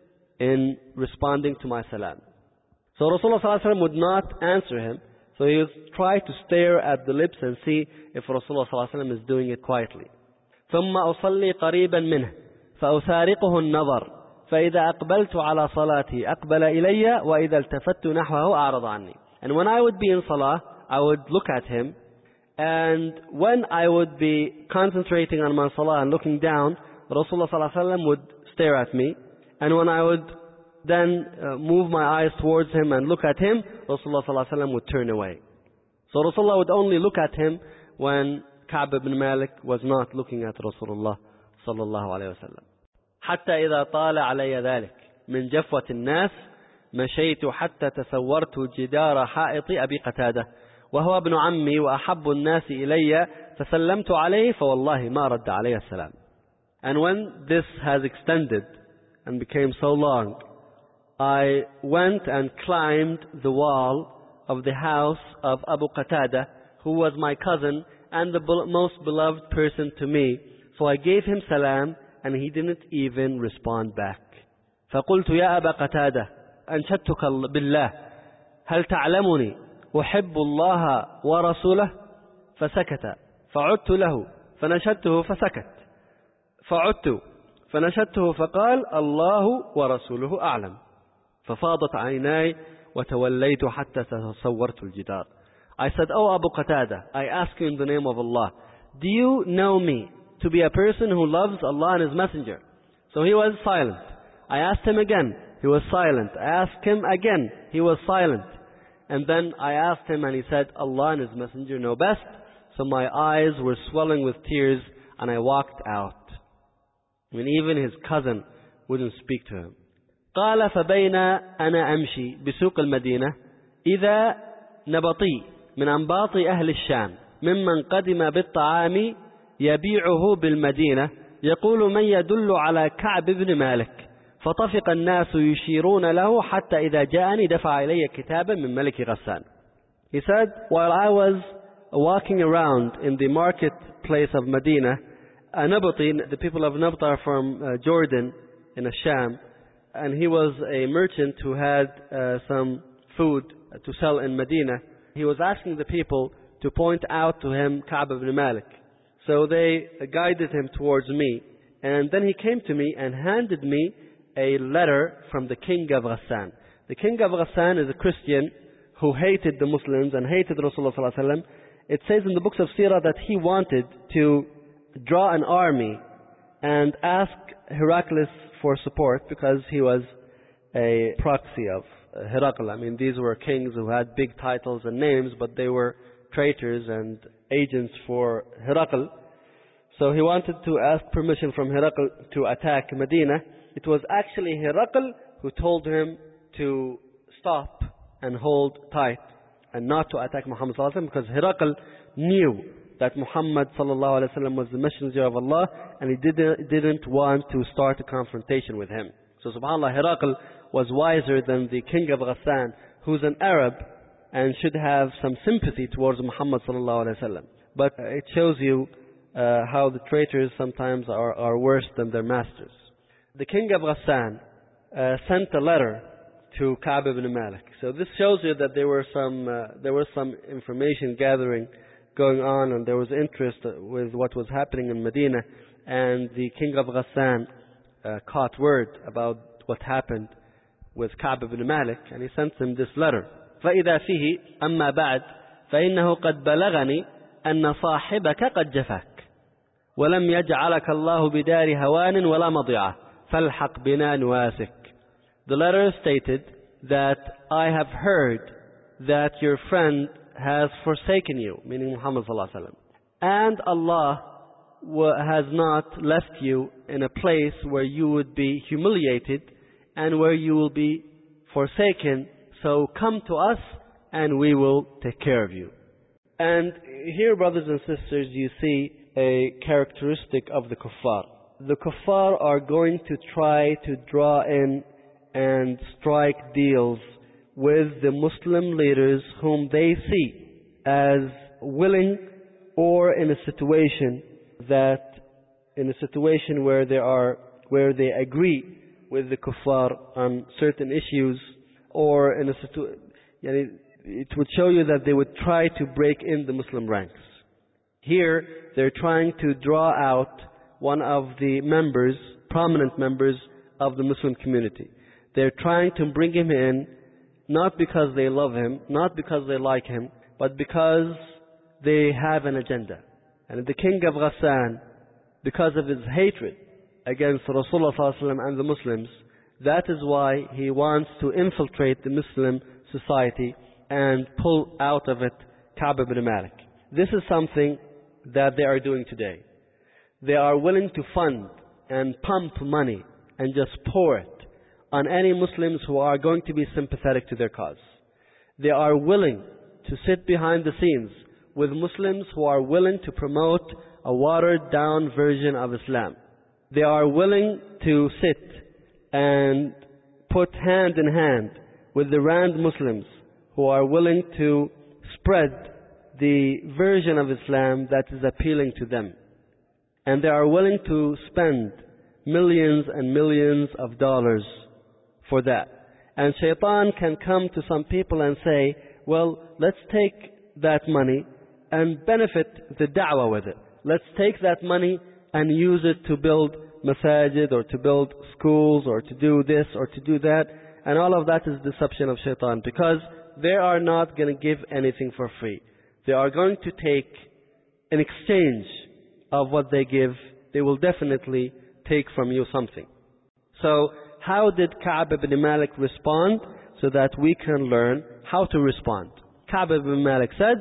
in responding to my salam? So Rasulullah صلى الله عليه وسلم would not answer him, so he would try to stare at the lips and see if Rasulullah صلى الله عليه وسلم is doing it quietly. ثم أصلي قريبا منه فأسارقه النظر فإذا أقبلت على صلاتي أقبل إلي وإذا التفت نحوه أعرض عني. And when I would be in salah, I would look at him, and when I would be concentrating on my salah and looking down, Rasulullah sallallahu alaihi wasallam would stare at me, and when I would then uh, move my eyes towards him and look at him, Rasulullah sallallahu alaihi wasallam would turn away. So Rasulullah would only look at him when Ka'b ibn Malik was not looking at Rasulullah sallallahu alaihi wasallam. حتى إذا طال علي ذلك من جفوة الناس مشيت حتى تسورت جدار حائط أبي قتادة وهو ابن عمي وأحب الناس إلي فسلمت عليه فوالله ما رد علي السلام. And when this has extended and became so long, I went and climbed the wall of the house of Abu Qatada, who was my cousin and the most beloved person to me. So I gave him salam, and he didn't even respond back. فقلت يا أبا قتادة أنشدتك بالله هل تعلمني أحب الله ورسوله؟ فسكت. فعدت له فنشدته فسكت. فعدت فنشدته فقال الله ورسوله أعلم. ففاضت عيناي وتوليت حتى تصورت الجدار. I said, oh Abu Qatada, I ask you in the name of Allah, do you know me to be a person who loves Allah and His Messenger? So he was silent. I asked him again, he was silent. I asked him again, he was silent. And then I asked him and he said, Allah and His Messenger know best. So my eyes were swelling with tears and I walked out. I mean, even his cousin wouldn't speak to him. قال فبين أنا أمشي بسوق المدينة إذا نبطي من أنباط أهل الشام ممن قدم بالطعام يبيعه بالمدينة يقول من يدل على كعب بن مالك فطفق الناس يشيرون له حتى إذا جاءني دفع إلي كتابا من ملك غسان. He said, while I was walking around in the marketplace of Medina, Nabati, the people of Nabat are from uh, Jordan in Asham, and he was a merchant who had uh, some food to sell in Medina. He was asking the people to point out to him Ka'b ibn Malik. So they guided him towards me, and then he came to me and handed me a letter from the king of Ghassan. The king of Ghassan is a Christian who hated the Muslims and hated Rasulullah sallallahu alaihi wasallam. It says in the books of Sirah that he wanted to draw an army and ask Heraclius for support because he was a proxy of Herakl. I mean, these were kings who had big titles and names, but they were traitors and agents for Herakl. So he wanted to ask permission from Herakl to attack Medina. It was actually Herakl who told him to stop and hold tight and not to attack Muhammad sallallahu alaihi wasallam, because Herakl knew that Muhammad sallallahu alaihi wasallam was the messenger of Allah, and he didn't, didn't want to start a confrontation with him. So subhanAllah, Herakl was wiser than the king of Ghassan, who's an Arab and should have some sympathy towards Muhammad sallallahu alaihi wasallam. But uh, it shows you uh, how the traitors sometimes are, are worse than their masters. The king of Ghassan uh, sent a letter to Ka'b ibn Malik. So this shows you that there were some uh, there was some information gathering going on, and there was interest with what was happening in Medina, and the king of Ghassan uh, caught word about what happened with Ka'b ibn Malik, and he sent him this letter. فإذا فيه أما بعد فإنه قد بلغني أن صاحبك قد جفاك ولم يجعلك الله بدار هوان ولا مضيعة فالحق بنا نواسك. The letter stated that I have heard that your friend has forsaken you, meaning Muhammad sallallahu alaihi wasallam, and Allah has not left you in a place where you would be humiliated and where you will be forsaken. So come to us and we will take care of you. And here, brothers and sisters, you see a characteristic of the kuffar. The kuffar are going to try to draw in and strike deals with the Muslim leaders whom they see as willing, or in a situation that in a situation where they are where they agree with the kuffar on certain issues, or in a situation, it would show you that they would try to break in the Muslim ranks. Here they're trying to draw out one of the members, prominent members of the Muslim community. They're trying to bring him in, not because they love him, not because they like him, but because they have an agenda. And the king of Ghassan, because of his hatred against Rasulullah sallallahu alaihi wasallam and the Muslims, that is why he wants to infiltrate the Muslim society and pull out of it Ka'b ibn Malik. This is something that they are doing today. They are willing to fund and pump money and just pour it on any Muslims who are going to be sympathetic to their cause. They are willing to sit behind the scenes with Muslims who are willing to promote a watered down version of Islam. They are willing to sit and put hand in hand with the Rand Muslims who are willing to spread the version of Islam that is appealing to them. And they are willing to spend millions and millions of dollars for that. And Shaitan can come to some people and say, well, let's take that money and benefit the da'wah with it. Let's take that money and use it to build masajid or to build schools or to do this or to do that. And all of that is deception of Shaitan, because they are not going to give anything for free. They are going to take, in exchange of what they give, they will definitely take from you something. So how did Ka'b ibn Malik respond, so that we can learn how to respond? Ka'b ibn Malik said,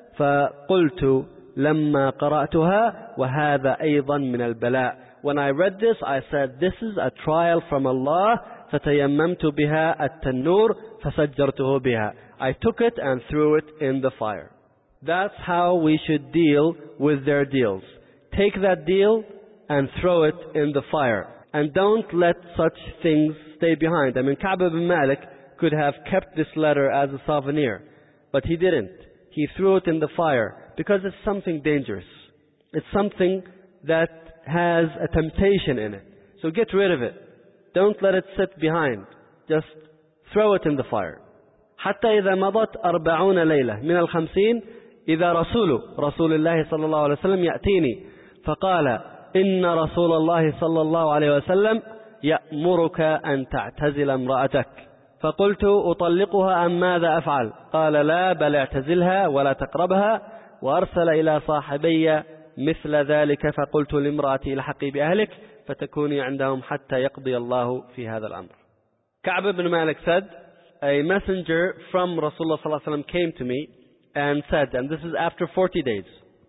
فَقُلْتُ لَمَّا قَرَأْتُهَا وَهَذَا أَيْضًا مِنَ الْبَلَاءِ. When I read this, I said, this is a trial from Allah. فَتَيَمَّمْتُ بِهَا التَّنُّورِ فَسَجَّرْتُهُ بِهَا. I took it and threw it in the fire. That's how we should deal with their deals. Take that deal and throw it in the fire. And don't let such things stay behind. I mean, Ka'b ibn Malik could have kept this letter as a souvenir, but he didn't. He threw it in the fire because it's something dangerous. It's something that has a temptation in it. So get rid of it. Don't let it sit behind. Just throw it in the fire. حتى إذا مضت أربعون ليلة من الخمسين إذا رسول رسول الله صلى الله عليه وسلم يأتيني فقال إن رسول الله صلى الله عليه وسلم يأمرك أن تعتزل امرأتك. فقلت أطلقها أم ماذا أفعل؟ قال لا، بل اعتزلها ولا تقربها. وأرسل إلى صاحبي مثل ذلك. فقلت لامرأتي الحقي بأهلك فتكوني عندهم حتى يقضي الله في هذا الأمر. Ka'b ibn Malik said, a messenger from Rasulullah sallallahu alaihi wasallam came to me and said, and this is after forty days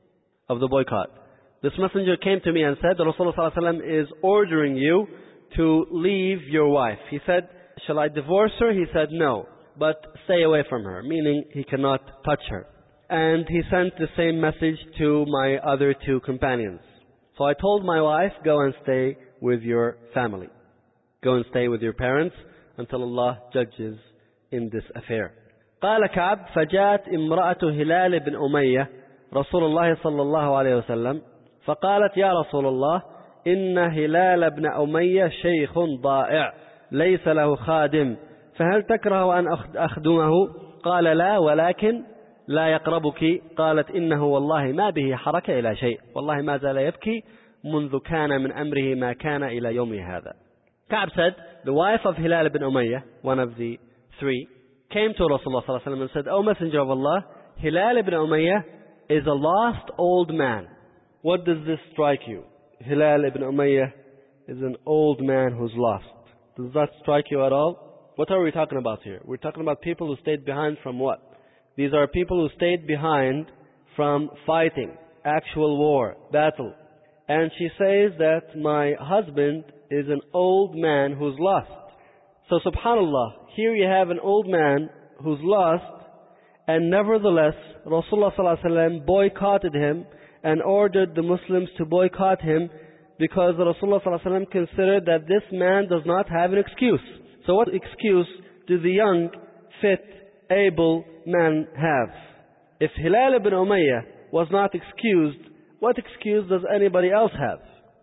of the boycott. This messenger came to me and said, Rasulullah sallallahu alaihi wasallam is ordering you to leave your wife. He said, shall I divorce her? He said, no, but stay away from her, meaning he cannot touch her. And he sent the same message to my other two companions. So I told my wife, go and stay with your family. Go and stay with your parents until Allah judges in this affair. قال كعب فجاءت امرأة هلال بن أمية رسول الله صلى الله عليه وسلم فقالت يا رسول الله إن هلال بن أمية شيخ ضائع ليس له خادم فهل تكره أن أخدمه؟ قال لا، ولكن لا يقربك. قالت إنه والله ما به حركة إلى شيء، والله ما زال يبكي منذ كان من أمره ما كان إلى يوم هذا. Ka'b said, the wife of Hilal ibn Umayyah, one of the three, came to Rasulullah sallallahu alaihi wasallam and said, O Messenger of Allah, Hilal ibn Umayyah is a lost old man. What does this strike you? Hilal ibn Umayyah is an old man who's lost. Does that strike you at all? What are we talking about here? We're talking about people who stayed behind from what? These are people who stayed behind from fighting, actual war, battle. And she says that my husband is an old man who's lost. So subhanallah, here you have an old man who's lost, and nevertheless Rasulullah sallallahu alaihi wasallam boycotted him and ordered the Muslims to boycott him, because Rasulullah sallallahu alaihi wasallam considered that this man does not have an excuse. So what excuse do the young, fit, able men have? If Hilal ibn Umayyah was not excused, what excuse does anybody else have?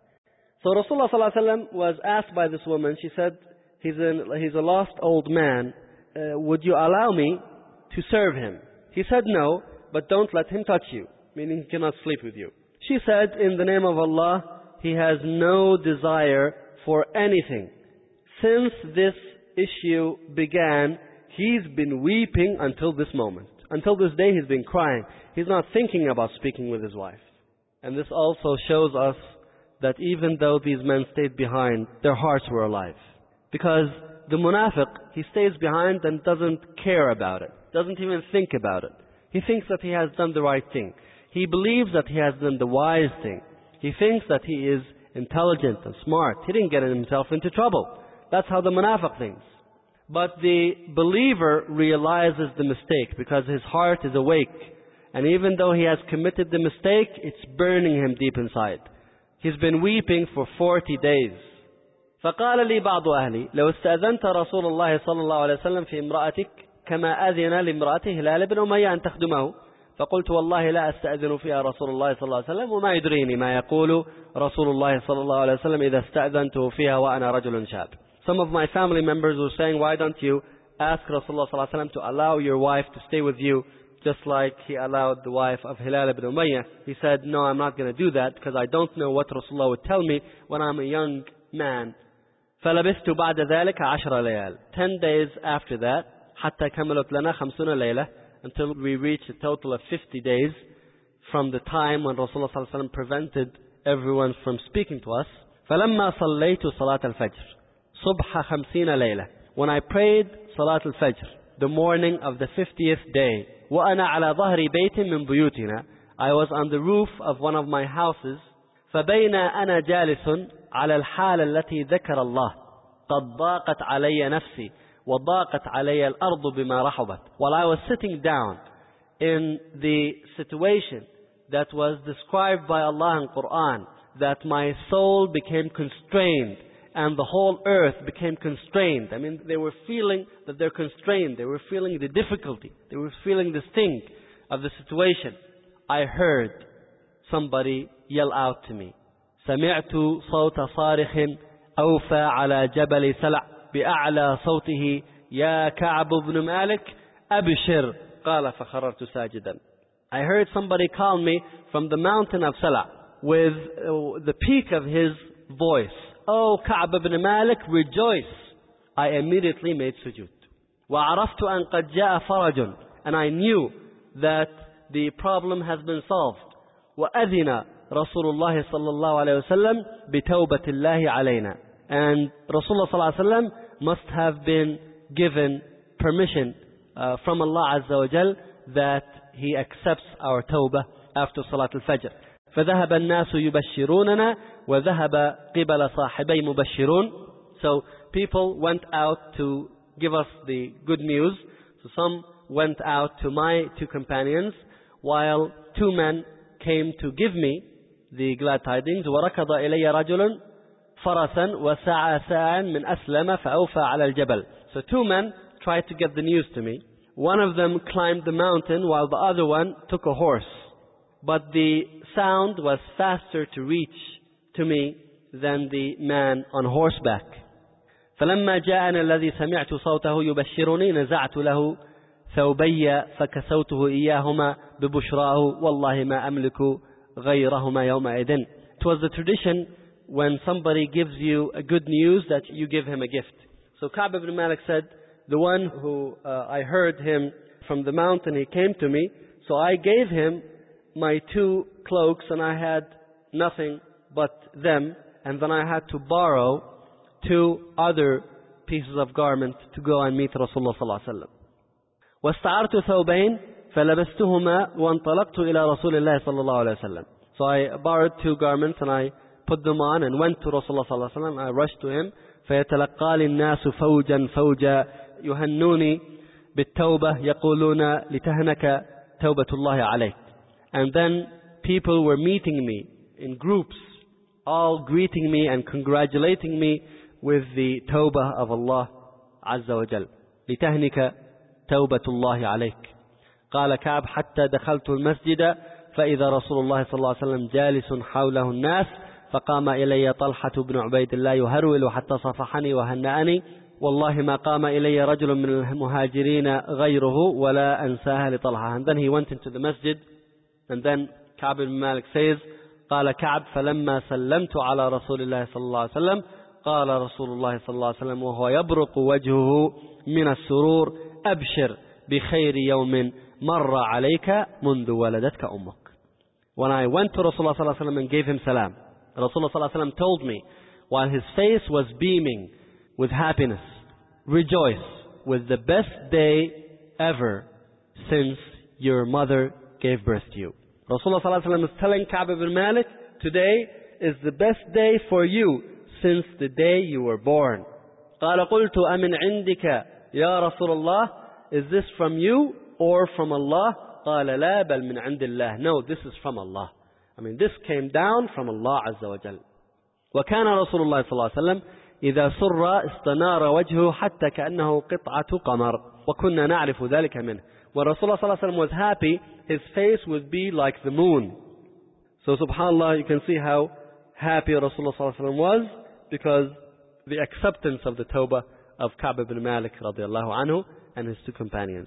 So Rasulullah sallallahu alaihi wasallam was asked by this woman. She said, he's, an, he's a lost old man. Uh, would you allow me to serve him? He said, no, but don't let him touch you, meaning he cannot sleep with you. She said, in the name of Allah, he has no desire for anything. Since this issue began, he's been weeping until this moment. Until this day he's been crying. He's not thinking about speaking with his wife. And this also shows us that even though these men stayed behind, their hearts were alive. Because the munafiq, he stays behind and doesn't care about it. Doesn't even think about it. He thinks that he has done the right thing. He believes that he has done the wise thing. He thinks that he is intelligent and smart. He didn't get himself into trouble. That's how the munafiq thinks. But the believer realizes the mistake because his heart is awake. And even though he has committed the mistake, it's burning him deep inside. He's been weeping for forty days. فقال لي بعض أهلي لو استأذنت رسول الله صلى الله عليه وسلم في امرأتك كما أذن لامرأته هلال بن أمية أن تخدمه فقلت والله لا أستأذن فيها رسول الله صلى الله عليه وسلم وما يدريني ما يقول رسول الله صلى الله عليه وسلم إذا استأذنته فيها وأنا رجل شاب. Some of my family members were saying, why don't you ask Rasulullah صلى الله عليه وسلم to allow your wife to stay with you just like he allowed the wife of Hilal ibn Umayyah. He said, no, I'm not going to do that because I don't know what Rasulullah would tell me when I'm a young man. فلبثت بعد ذلك عشر ليال. Ten days after that, حتى كملت لنا خمسون ليلة, until we reached a total of fifty days from the time when Rasulullah صلى الله عليه وسلم prevented everyone from speaking to us. فلما صليت صلاة الفجر صبح خمسين ليلة. When I prayed صلاة الفجر, the morning of the fiftieth day, وأنا على ظهر بيت من بيوتنا, I was on the roof of one of my houses. فبين أنا جالس على الحالة التي ذكر الله قد ضاقت علي نفسي وضاقت علي الأرض بما رحبت. While I was sitting down in the situation that was described by Allah in Quran, that my soul became constrained and the whole earth became constrained. I mean, they were feeling that they're constrained. They were feeling the difficulty. They were feeling the sting of the situation. I heard somebody yell out to me, سمعت صوت صارخ أوفى على جبل سلع بأعلى صوته يا كعب بن مالك أبشر قال فخررت ساجدا. I heard somebody call me from the mountain of Sala with uh, the peak of his voice. Oh, Ka'b ibn Malik, rejoice. I immediately made sujood. وعرفت أن قد جاء فرج, and I knew that the problem has been solved. وأذن رسول الله صلى الله عليه وسلم بتوبة الله علينا. And Rasulullah صلى الله عليه وسلم must have been given permission uh, from Allah Azza wa Jal that He accepts our tawbah after Salat al-Fajr. فذهب الناس يبشروننا وذهب قبل صاحبي مبشرون. So people went out to give us the good news. So some went out to my two companions, while two men came to give me the glad tidings. وركض إلي رجل فرسا وسعى ساعا من أسلم فأوفى على الجبل. So two men tried to get the news to me. One of them climbed the mountain while the other one took a horse. But the sound was faster to reach to me than the man on horseback. فلما جاءنا الذي سمعت صوته يبشرني نزعت له ثوبي فكسوته إياهما ببشراه والله ما أملك غيرهما يومئذ. It was the tradition when somebody gives you a good news that you give him a gift. So Ka'b ibn Malik said, the one who uh, I heard him from the mountain, he came to me, so I gave him my two cloaks and I had nothing but them, and then I had to borrow two other pieces of garment to go and meet Rasulullah sallallahu alaihi wasallam. واستعرت ثوبين فلبستهما وانطلقت إلى رسول الله صلى الله عليه وسلم. So I borrowed two garments and I put them on and went to Rasulullah صلى الله عليه وسلم. I rushed to him. فيتلقى لي الناس فوجا فوجا يهنوني بالتوبة يقولون لتهنك توبة الله عليك. And then people were meeting me in groups, all greeting me and congratulating me with the tawbah of Allah Azza wa Jal. لتهنك توبة الله عليك. قال كعب حتى دخلت المسجد فإذا رسول الله صلى الله عليه وسلم جالس حوله الناس فقام إلي طلحة بن عبيد الله يهرول حتى صفحني وهنأني والله ما قام إلي رجل من المهاجرين غيره ولا أنساها لطلحة. And then he went into the masjid, and then Ka'b ibn Malik says, قال كعب فلما سلمت على رسول الله صلى الله عليه وسلم قال رسول الله صلى الله عليه وسلم وهو يبرق وجهه من السرور أبشر بخير يوم مر عليك منذ ولدتك أمك. When I went to Rasulullah sallallahu alaihi wasallam and gave him salam, Rasulullah sallallahu alaihi wasallam told me, while his face was beaming with happiness, rejoice with the best day ever since your mother gave birth to you. Rasulullah sallallahu alaihi wasallam is telling Ka'b ibn Malik, today is the best day for you since the day you were born. قال قلت أمن عندك يا رسول الله, is this from you or from Allah? قال لا بل من عند الله. No, this is from Allah. I mean, this came down from Allah عز وجل. وكان رسول الله صلى الله عليه وسلم إذا سر استنار وجهه حتى كأنه قطعة قمر وكنا نعرف ذلك منه. When Rasulullah صلى الله عليه وسلم was happy, his face would be like the moon. So subhanallah, you can see how happy Rasulullah صلى الله عليه وسلم was, because the acceptance of the tawbah of Ka'b ibn Malik رضي الله عنه and his two companions.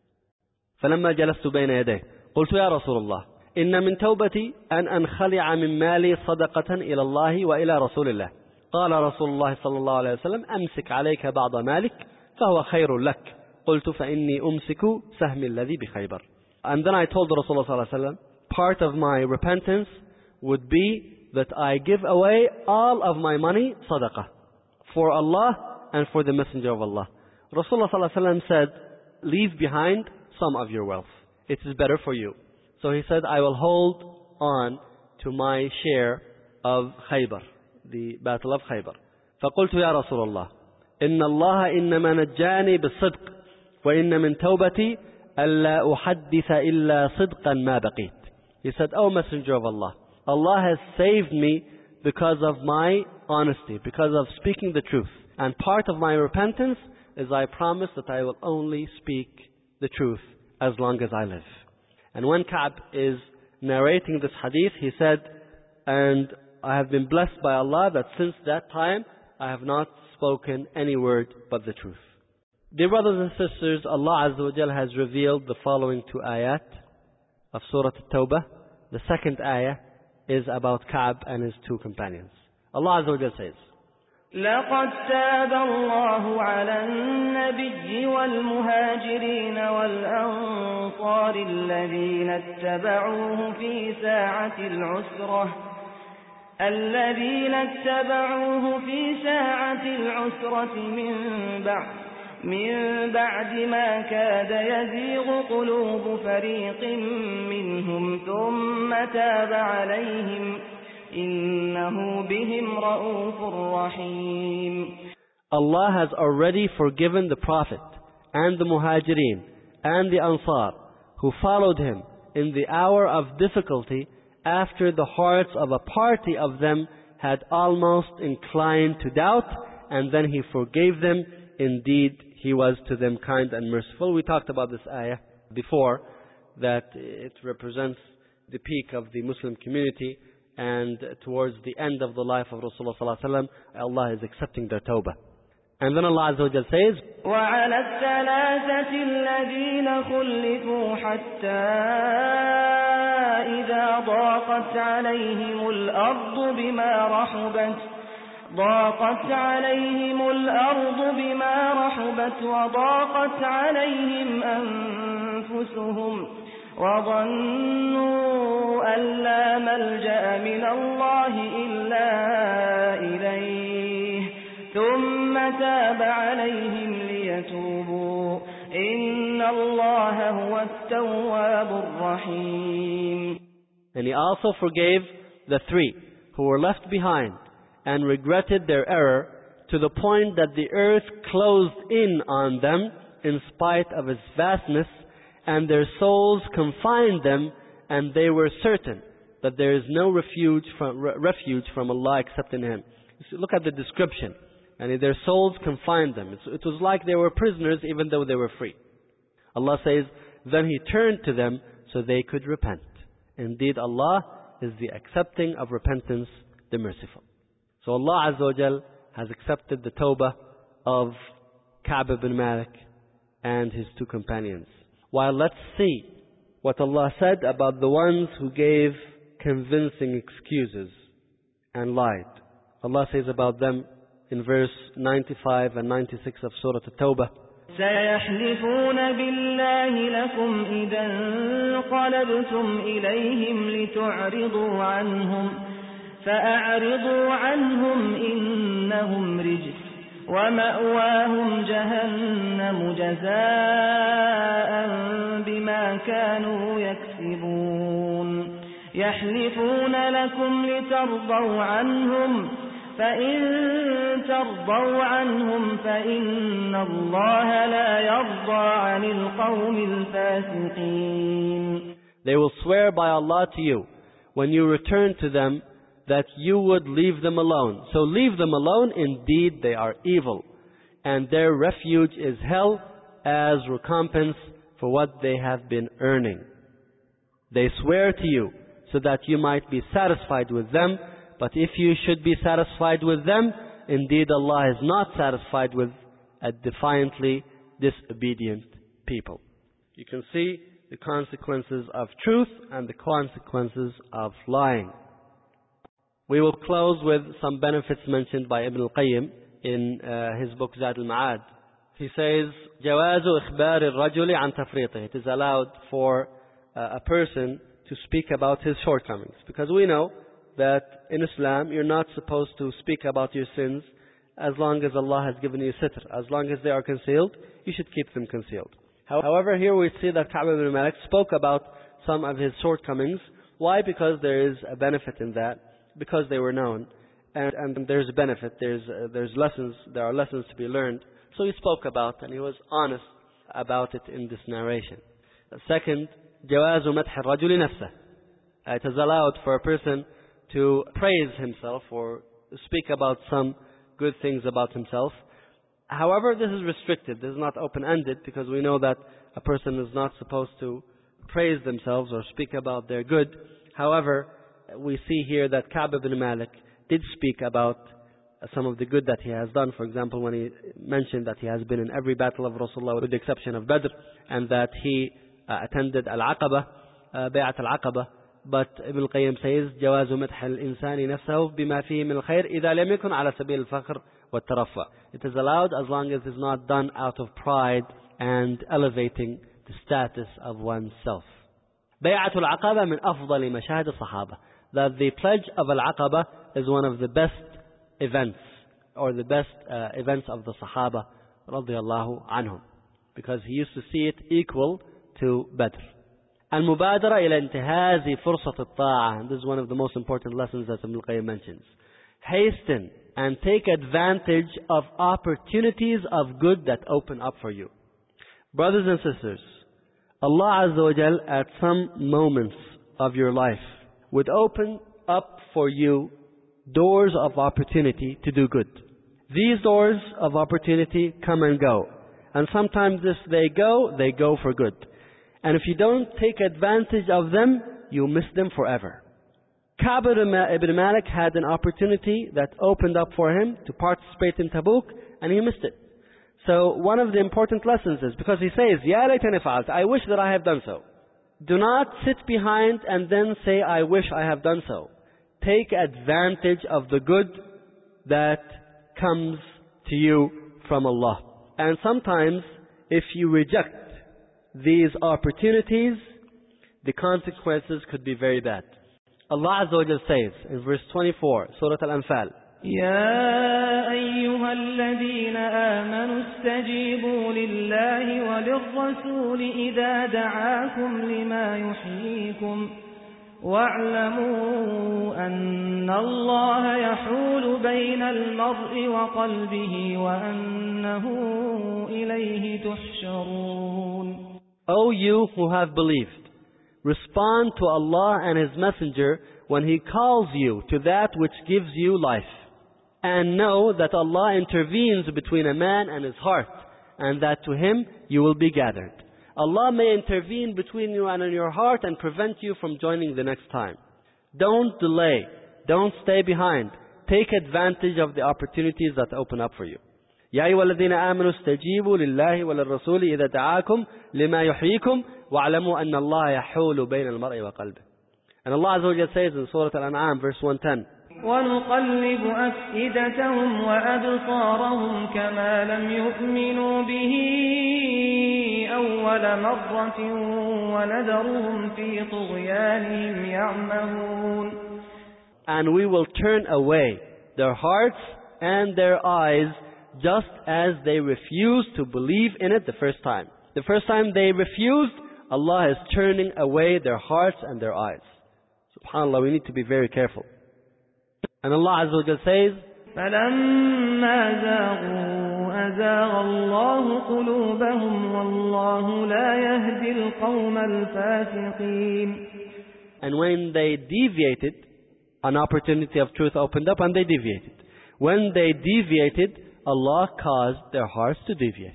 فلما جلست بين يديه قلت يا رسول الله إن من توبتي أن أنخلع من مالي صدقة إلى الله وإلى رسول الله. قال رسول الله صلى الله عليه وسلم أمسك عليك بعض مالك فهو خير لك. قلت فإني أمسك سهم الذي بخيبر. And then I told Rasulullah صلى الله عليه وسلم, part of my repentance would be that I give away all of my money sadaqah for Allah and for the Messenger of Allah. Rasulullah صلى الله عليه وسلم said, leave behind some of your wealth. It is better for you. So he said, I will hold on to my share of Khaybar, the battle of Khaybar. فقلت يا رسول الله إن الله إنما نجاني بالصدق وإن من توبتي ألا أحدث إلا صدقا ما بقيت. He said, O Messenger of Allah, Allah has saved me because of my honesty, because of speaking the truth. And part of my repentance is I promise that I will only speak the truth as long as I live. And when Ka'b is narrating this hadith, he said, and I have been blessed by Allah that since that time I have not spoken any word but the truth. Dear brothers and sisters, Allah Azza wa Jal has revealed the following two ayat of Surah At-Tawbah. The second ayah is about Ka'b and his two companions. Allah Azza wa Jal says, لقد تاب الله على النبي والمهاجرين والأنصار الذين اتبعوه في ساعة العسرة الذين اتبعوه في ساعة العسرة من بعد من بعد ما كاد يزيغ قلوب فريق منهم ثم تاب عليهم إنه بهم رؤوف رحيم. Allah has already forgiven the Prophet and the Muhajirin and the Ansar who followed him in the hour of difficulty after the hearts of a party of them had almost inclined to doubt, and then he forgave them. Indeed, he was to them kind and merciful. We talked about this ayah before, that it represents the peak of the Muslim community, and towards the end of the life of Rasulullah sallallahu alaihi wasallam, Allah is accepting their tawbah. And then Allah Azza wa Jal says, وَعَلَى الثَّلَاثَةِ الَّذِينَ خُلِّفُوا حَتَّى إِذَا ضَاقَتْ عَلَيْهِمُ الْأَرْضُ بِمَا رَحُبَتْ ضاقت عليهم الأرض بما رحبت وضاقت عليهم أنفسهم وظنوا أن لا ملجأ من الله إلا إليه ثم تاب عليهم ليتوبوا إن الله هو التواب الرحيم. And he also forgave the three who were left behind and regretted their error to the point that the earth closed in on them in spite of its vastness, and their souls confined them, and they were certain that there is no refuge from, refuge from Allah except in Him. So look at the description. And their souls confined them. It was like they were prisoners even though they were free. Allah says, then He turned to them so they could repent. Indeed, Allah is the accepting of repentance, the merciful. So Allah Azza wa Jal has accepted the tawbah of Ka'b ibn Malik and his two companions. While let's see what Allah said about the ones who gave convincing excuses and lied. Allah says about them in verse ninety-five and ninety-six of Surah At-Tawbah, سيحلفون بالله لكم إذا انقلبتم إليهم لتعرضوا عنهم فأعرضوا عنهم إنهم رجس ومأواهم جهنم جزاء بما كانوا يكسبون يحلفون لكم لترضوا عنهم فإن ترضوا عنهم فإن الله لا يرضى عن القوم الفاسقين. They will swear by Allah to you when you return to them that you would leave them alone. So leave them alone, indeed they are evil, and their refuge is hell as recompense for what they have been earning. They swear to you so that you might be satisfied with them, but if you should be satisfied with them, indeed Allah is not satisfied with a defiantly disobedient people. You can see the consequences of truth and the consequences of lying. We will close with some benefits mentioned by Ibn al-Qayyim in uh, his book Zad al-Ma'ad. He says, جواز إخبار الرجل عن تفريطه. It is allowed for uh, a person to speak about his shortcomings. Because we know that in Islam you're not supposed to speak about your sins as long as Allah has given you sitr. As long as they are concealed, you should keep them concealed. However, here we see that Ka'b ibn Malik spoke about some of his shortcomings. Why? Because there is a benefit in that. Because they were known. And, and there's a benefit. There's, uh, there's lessons. There are lessons to be learned. So he spoke about and he was honest about it in this narration. Second, جواز مدح الرجل نفسه. It is allowed for a person to praise himself or speak about some good things about himself. However, this is restricted. This is not open-ended, because we know that a person is not supposed to praise themselves or speak about their good. However, we see here that Ka'b ibn Malik did speak about some of the good that he has done. For example, when he mentioned that he has been in every battle of Rasulullah with the exception of Badr, and that he uh, attended Al-Aqaba, uh, Bay'at Al-Aqaba. But Ibn al-Qayyim says, جواز مدح الإنسان نفسه بما فيه من الخير إذا لم يكن على سبيل الفخر والترفع. It is allowed as long as it is not done out of pride and elevating the status of oneself. بيعة العقبة من أفضل مشاهد الصحابة. That the pledge of Al-Aqaba is one of the best events, or the best uh, events of the Sahaba radiyallahu anhum, because he used to see it equal to Badr. المبادرة إلى انتهاز فرصة الطاعة. This is one of the most important lessons that Ibn al-Qayyim mentions. Hasten and take advantage of opportunities of good that open up for you. Brothers and sisters, Allah Azza wa Jal at some moments of your life would open up for you doors of opportunity to do good. These doors of opportunity come and go. And sometimes if they go, they go for good. And if you don't take advantage of them, you miss them forever. Ka'b ibn Malik had an opportunity that opened up for him to participate in Tabuk, and he missed it. So one of the important lessons is, because he says, Ya laytani fa'alt, I wish that I have done so. Do not sit behind and then say, I wish I have done so. Take advantage of the good that comes to you from Allah. And sometimes, if you reject these opportunities, the consequences could be very bad. Allah Azza wa Jalla says in verse twenty-four, Surah Al-Anfal, يا أيها الذين آمنوا استجيبوا لله وللرسول إذا دعاكم لما يحييكم واعلموا أن الله يحول بين المرء وقلبه وأنه إليه تحشرون. O you who have believed, respond to Allah and His Messenger when He calls you to that which gives you life. And know that Allah intervenes between a man and his heart, and that to Him you will be gathered. Allah may intervene between you and your heart and prevent you from joining the next time. Don't delay. Don't stay behind. Take advantage of the opportunities that open up for you. يا أيها الذين آمنوا استجيبوا لله وللرسول إذا دعاكم لما يحييكم واعلموا أن الله يحول بين المرء وقلبه. And Allah Azza wa Jalla says in Surah Al-An'am, verse one ten, وَنُقَلِّبُ أَفْئِدَتَهُمْ وَأَبْصَارَهُمْ كَمَا لَمْ يُؤْمِنُوا بِهِ أَوَّلَ مَرَّةٍ وَنَذَرُهُمْ فِي طُغْيَانِهِمْ يَعْمَهُونَ. And we will turn away their hearts and their eyes just as they refused to believe in it the first time. The first time they refused, Allah is turning away their hearts and their eyes. SubhanAllah, we need to be very careful. And Allah Azza wa Jalla says, فَلَمَّا زَاغُوا أَزَاغَ اللَّهُ قُلُوبَهُمْ وَاللَّهُ لَا يَهْدِي الْقَوْمَ الْفَاسِقِينَ. And when they deviated, an opportunity of truth opened up and they deviated. When they deviated, Allah caused their hearts to deviate.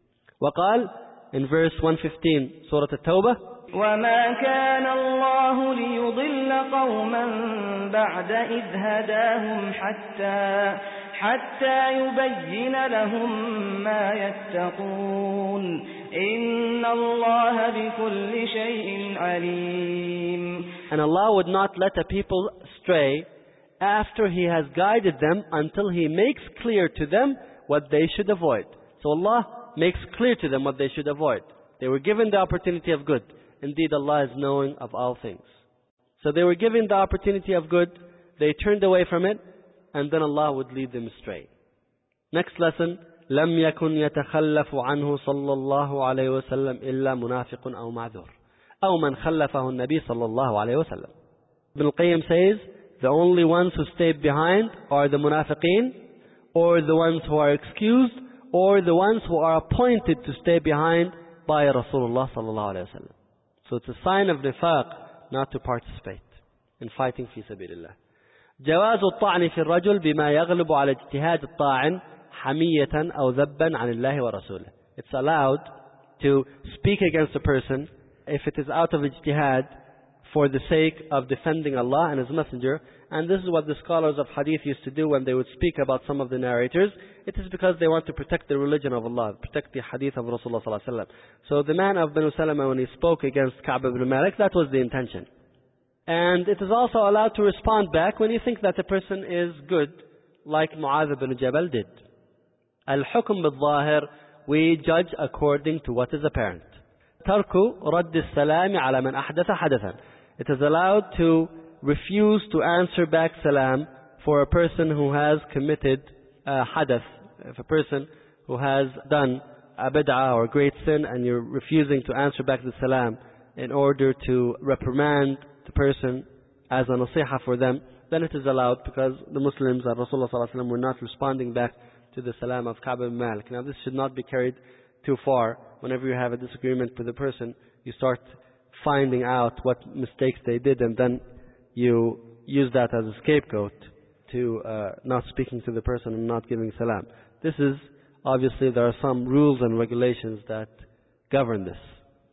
وقال, in verse one fifteen, Surah At-Tawbah, وَمَا كَانَ اللَّهُ لِيُضِلَّ قَوْمًا بَعْدَ إِذْ هَدَاهُمْ حَتَّى حَتَّى يُبَيِّنَ لَهُم مَّا يَتَّقُونَ إِنَّ اللَّهَ بِكُلِّ شَيْءٍ عَلِيمٌ. And Allah would not let a people stray after He has guided them until He makes clear to them what they should avoid. So Allah makes clear to them what they should avoid. They were given the opportunity of good. Indeed, Allah is knowing of all things. So they were given the opportunity of good, they turned away from it, and then Allah would lead them astray. Next lesson, لم يكن يتخلف عنه صلى الله عليه وسلم إلا منافق أو معذور أو من خلفه النبي صلى الله عليه وسلم. Ibn al-Qayyim says, the only ones who stayed behind are the munafiqeen, or the ones who are excused, or the ones who are appointed to stay behind by Rasulullah sallallahu alayhi wa sallam. So it's a sign of nifaq not to participate in fighting في سبيل الله. جواز الطعن في الرجل بما يغلب على اجتهاد الطاعن حمية أو ذبا عن الله ورسوله. It's allowed to speak against a person if it is out of ijtihad for the sake of defending Allah and His Messenger. And this is what the scholars of hadith used to do when they would speak about some of the narrators. It is because they want to protect the religion of Allah, protect the hadith of Rasulullah sallallahu alaihi wasallam. So the man of Banu Salama, when he spoke against Ka'b ibn Malik, that was the intention. And it is also allowed to respond back when you think that a person is good, like Mu'adh ibn Jabal did. Al-hukm bil-zahir, we judge according to what is apparent. Tarku radd al-salami ala man ahdatha hadathan. It is allowed to refuse to answer back salam for a person who has committed a hadath. If a person who has done a bid'ah or great sin and you're refusing to answer back the salam in order to reprimand the person as a nasiha for them, then it is allowed, because the Muslims and Rasulullah sallallahu alaihi wasallam were not responding back to the salam of Ka'b ibn Malik. Now this should not be carried too far. Whenever you have a disagreement with the person, you start finding out what mistakes they did, and then you use that as a scapegoat to uh, not speaking to the person and not giving salam. This is, obviously, there are some rules and regulations that govern this.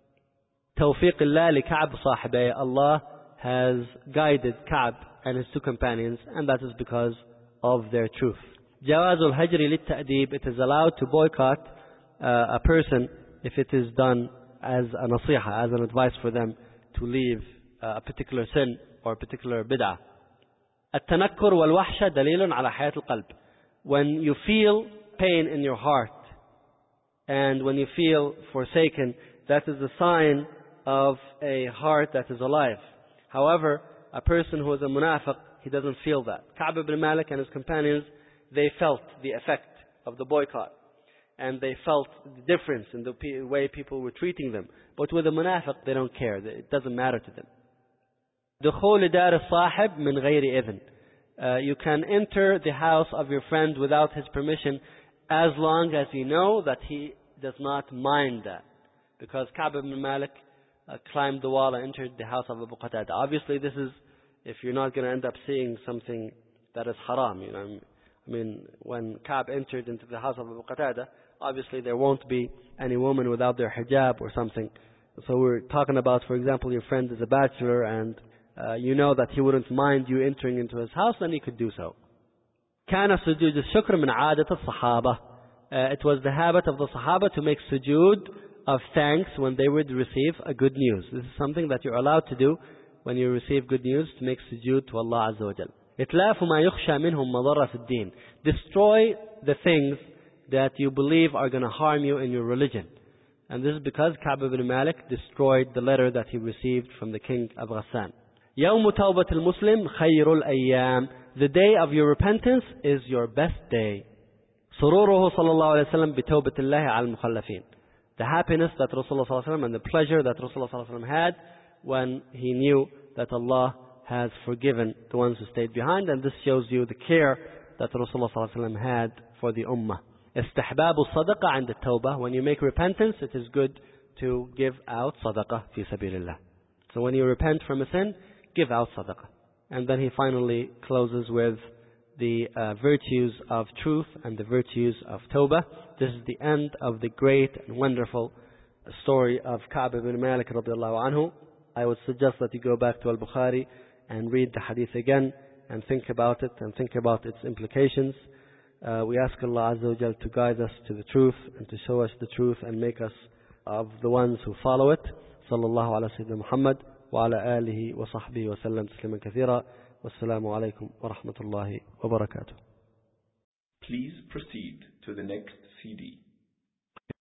Tawfiq Allah li Ka'b sahibay. Allah has guided Ka'b and his two companions, and that is because of their truth. Jawazul hajri lit ta'deeb. It is allowed to boycott uh, a person if it is done as a nasiha, as an advice for them to leave uh, a particular sin or a particular bid'ah. التنكر والوحشة دليل على حياة القلب. When you feel pain in your heart and when you feel forsaken, that is a sign of a heart that is alive. However, a person who is a munafiq, he doesn't feel that. Ka'b ibn Malik and his companions, they felt the effect of the boycott. And they felt the difference in the way people were treating them. But with a munafiq, they don't care. It doesn't matter to them. دخول دار الصاحب من غير إذن. Uh, you can enter the house of your friend without his permission, as long as you know that he does not mind that. Because Ka'b ibn Malik uh, climbed the wall and entered the house of Abu Qatada. Obviously, this is if you're not going to end up seeing something that is haram. You know, I mean, when Ka'b entered into the house of Abu Qatada, obviously there won't be any woman without their hijab or something. So we're talking about, for example, your friend is a bachelor and uh, you know that he wouldn't mind you entering into his house, then you could do so. كان سجود الشكر من عادة الصحابة. It was the habit of the Sahaba to make sujood of thanks when they would receive a good news. This is something that you're allowed to do when you receive good news, to make sujood to Allah Azza wa Jal. إتلاف ما يخشى منهم مضرة في الدين. Destroy the things that you believe are going to harm you in your religion. And this is because Ka'b ibn Malik destroyed the letter that he received from the king of Ghassan. يوم توبة المسلم خير الأيام. The day of your repentance is your best day. سروره صلى الله عليه وسلم بتوبة الله على المخلفين. The happiness that Rasulullah صلى الله عليه وسلم and the pleasure that Rasulullah صلى الله عليه وسلم had when he knew that Allah has forgiven the ones who stayed behind, and this shows you the care that Rasulullah صلى الله عليه وسلم had for the ummah. استحباب الصدقة عند التوبة. When you make repentance, it is good to give out صدقة في سبيل الله. So when you repent from a sin, give out sadaqah. And then he finally closes with the uh, virtues of truth and the virtues of tawbah. This is the end of the great and wonderful story of Ka'b ibn Malik radiallahu anhu. I would suggest that you go back to Al-Bukhari and read the hadith again and think about it and think about its implications. Uh, we ask Allah Azza wa Jal to guide us to the truth and to show us the truth and make us of the ones who follow it. Sallallahu ala Sayyidina Muhammad وعلى آله وصحبه وسلم تسليما كثيرا والسلام عليكم ورحمة الله وبركاته. Please proceed to the next C D.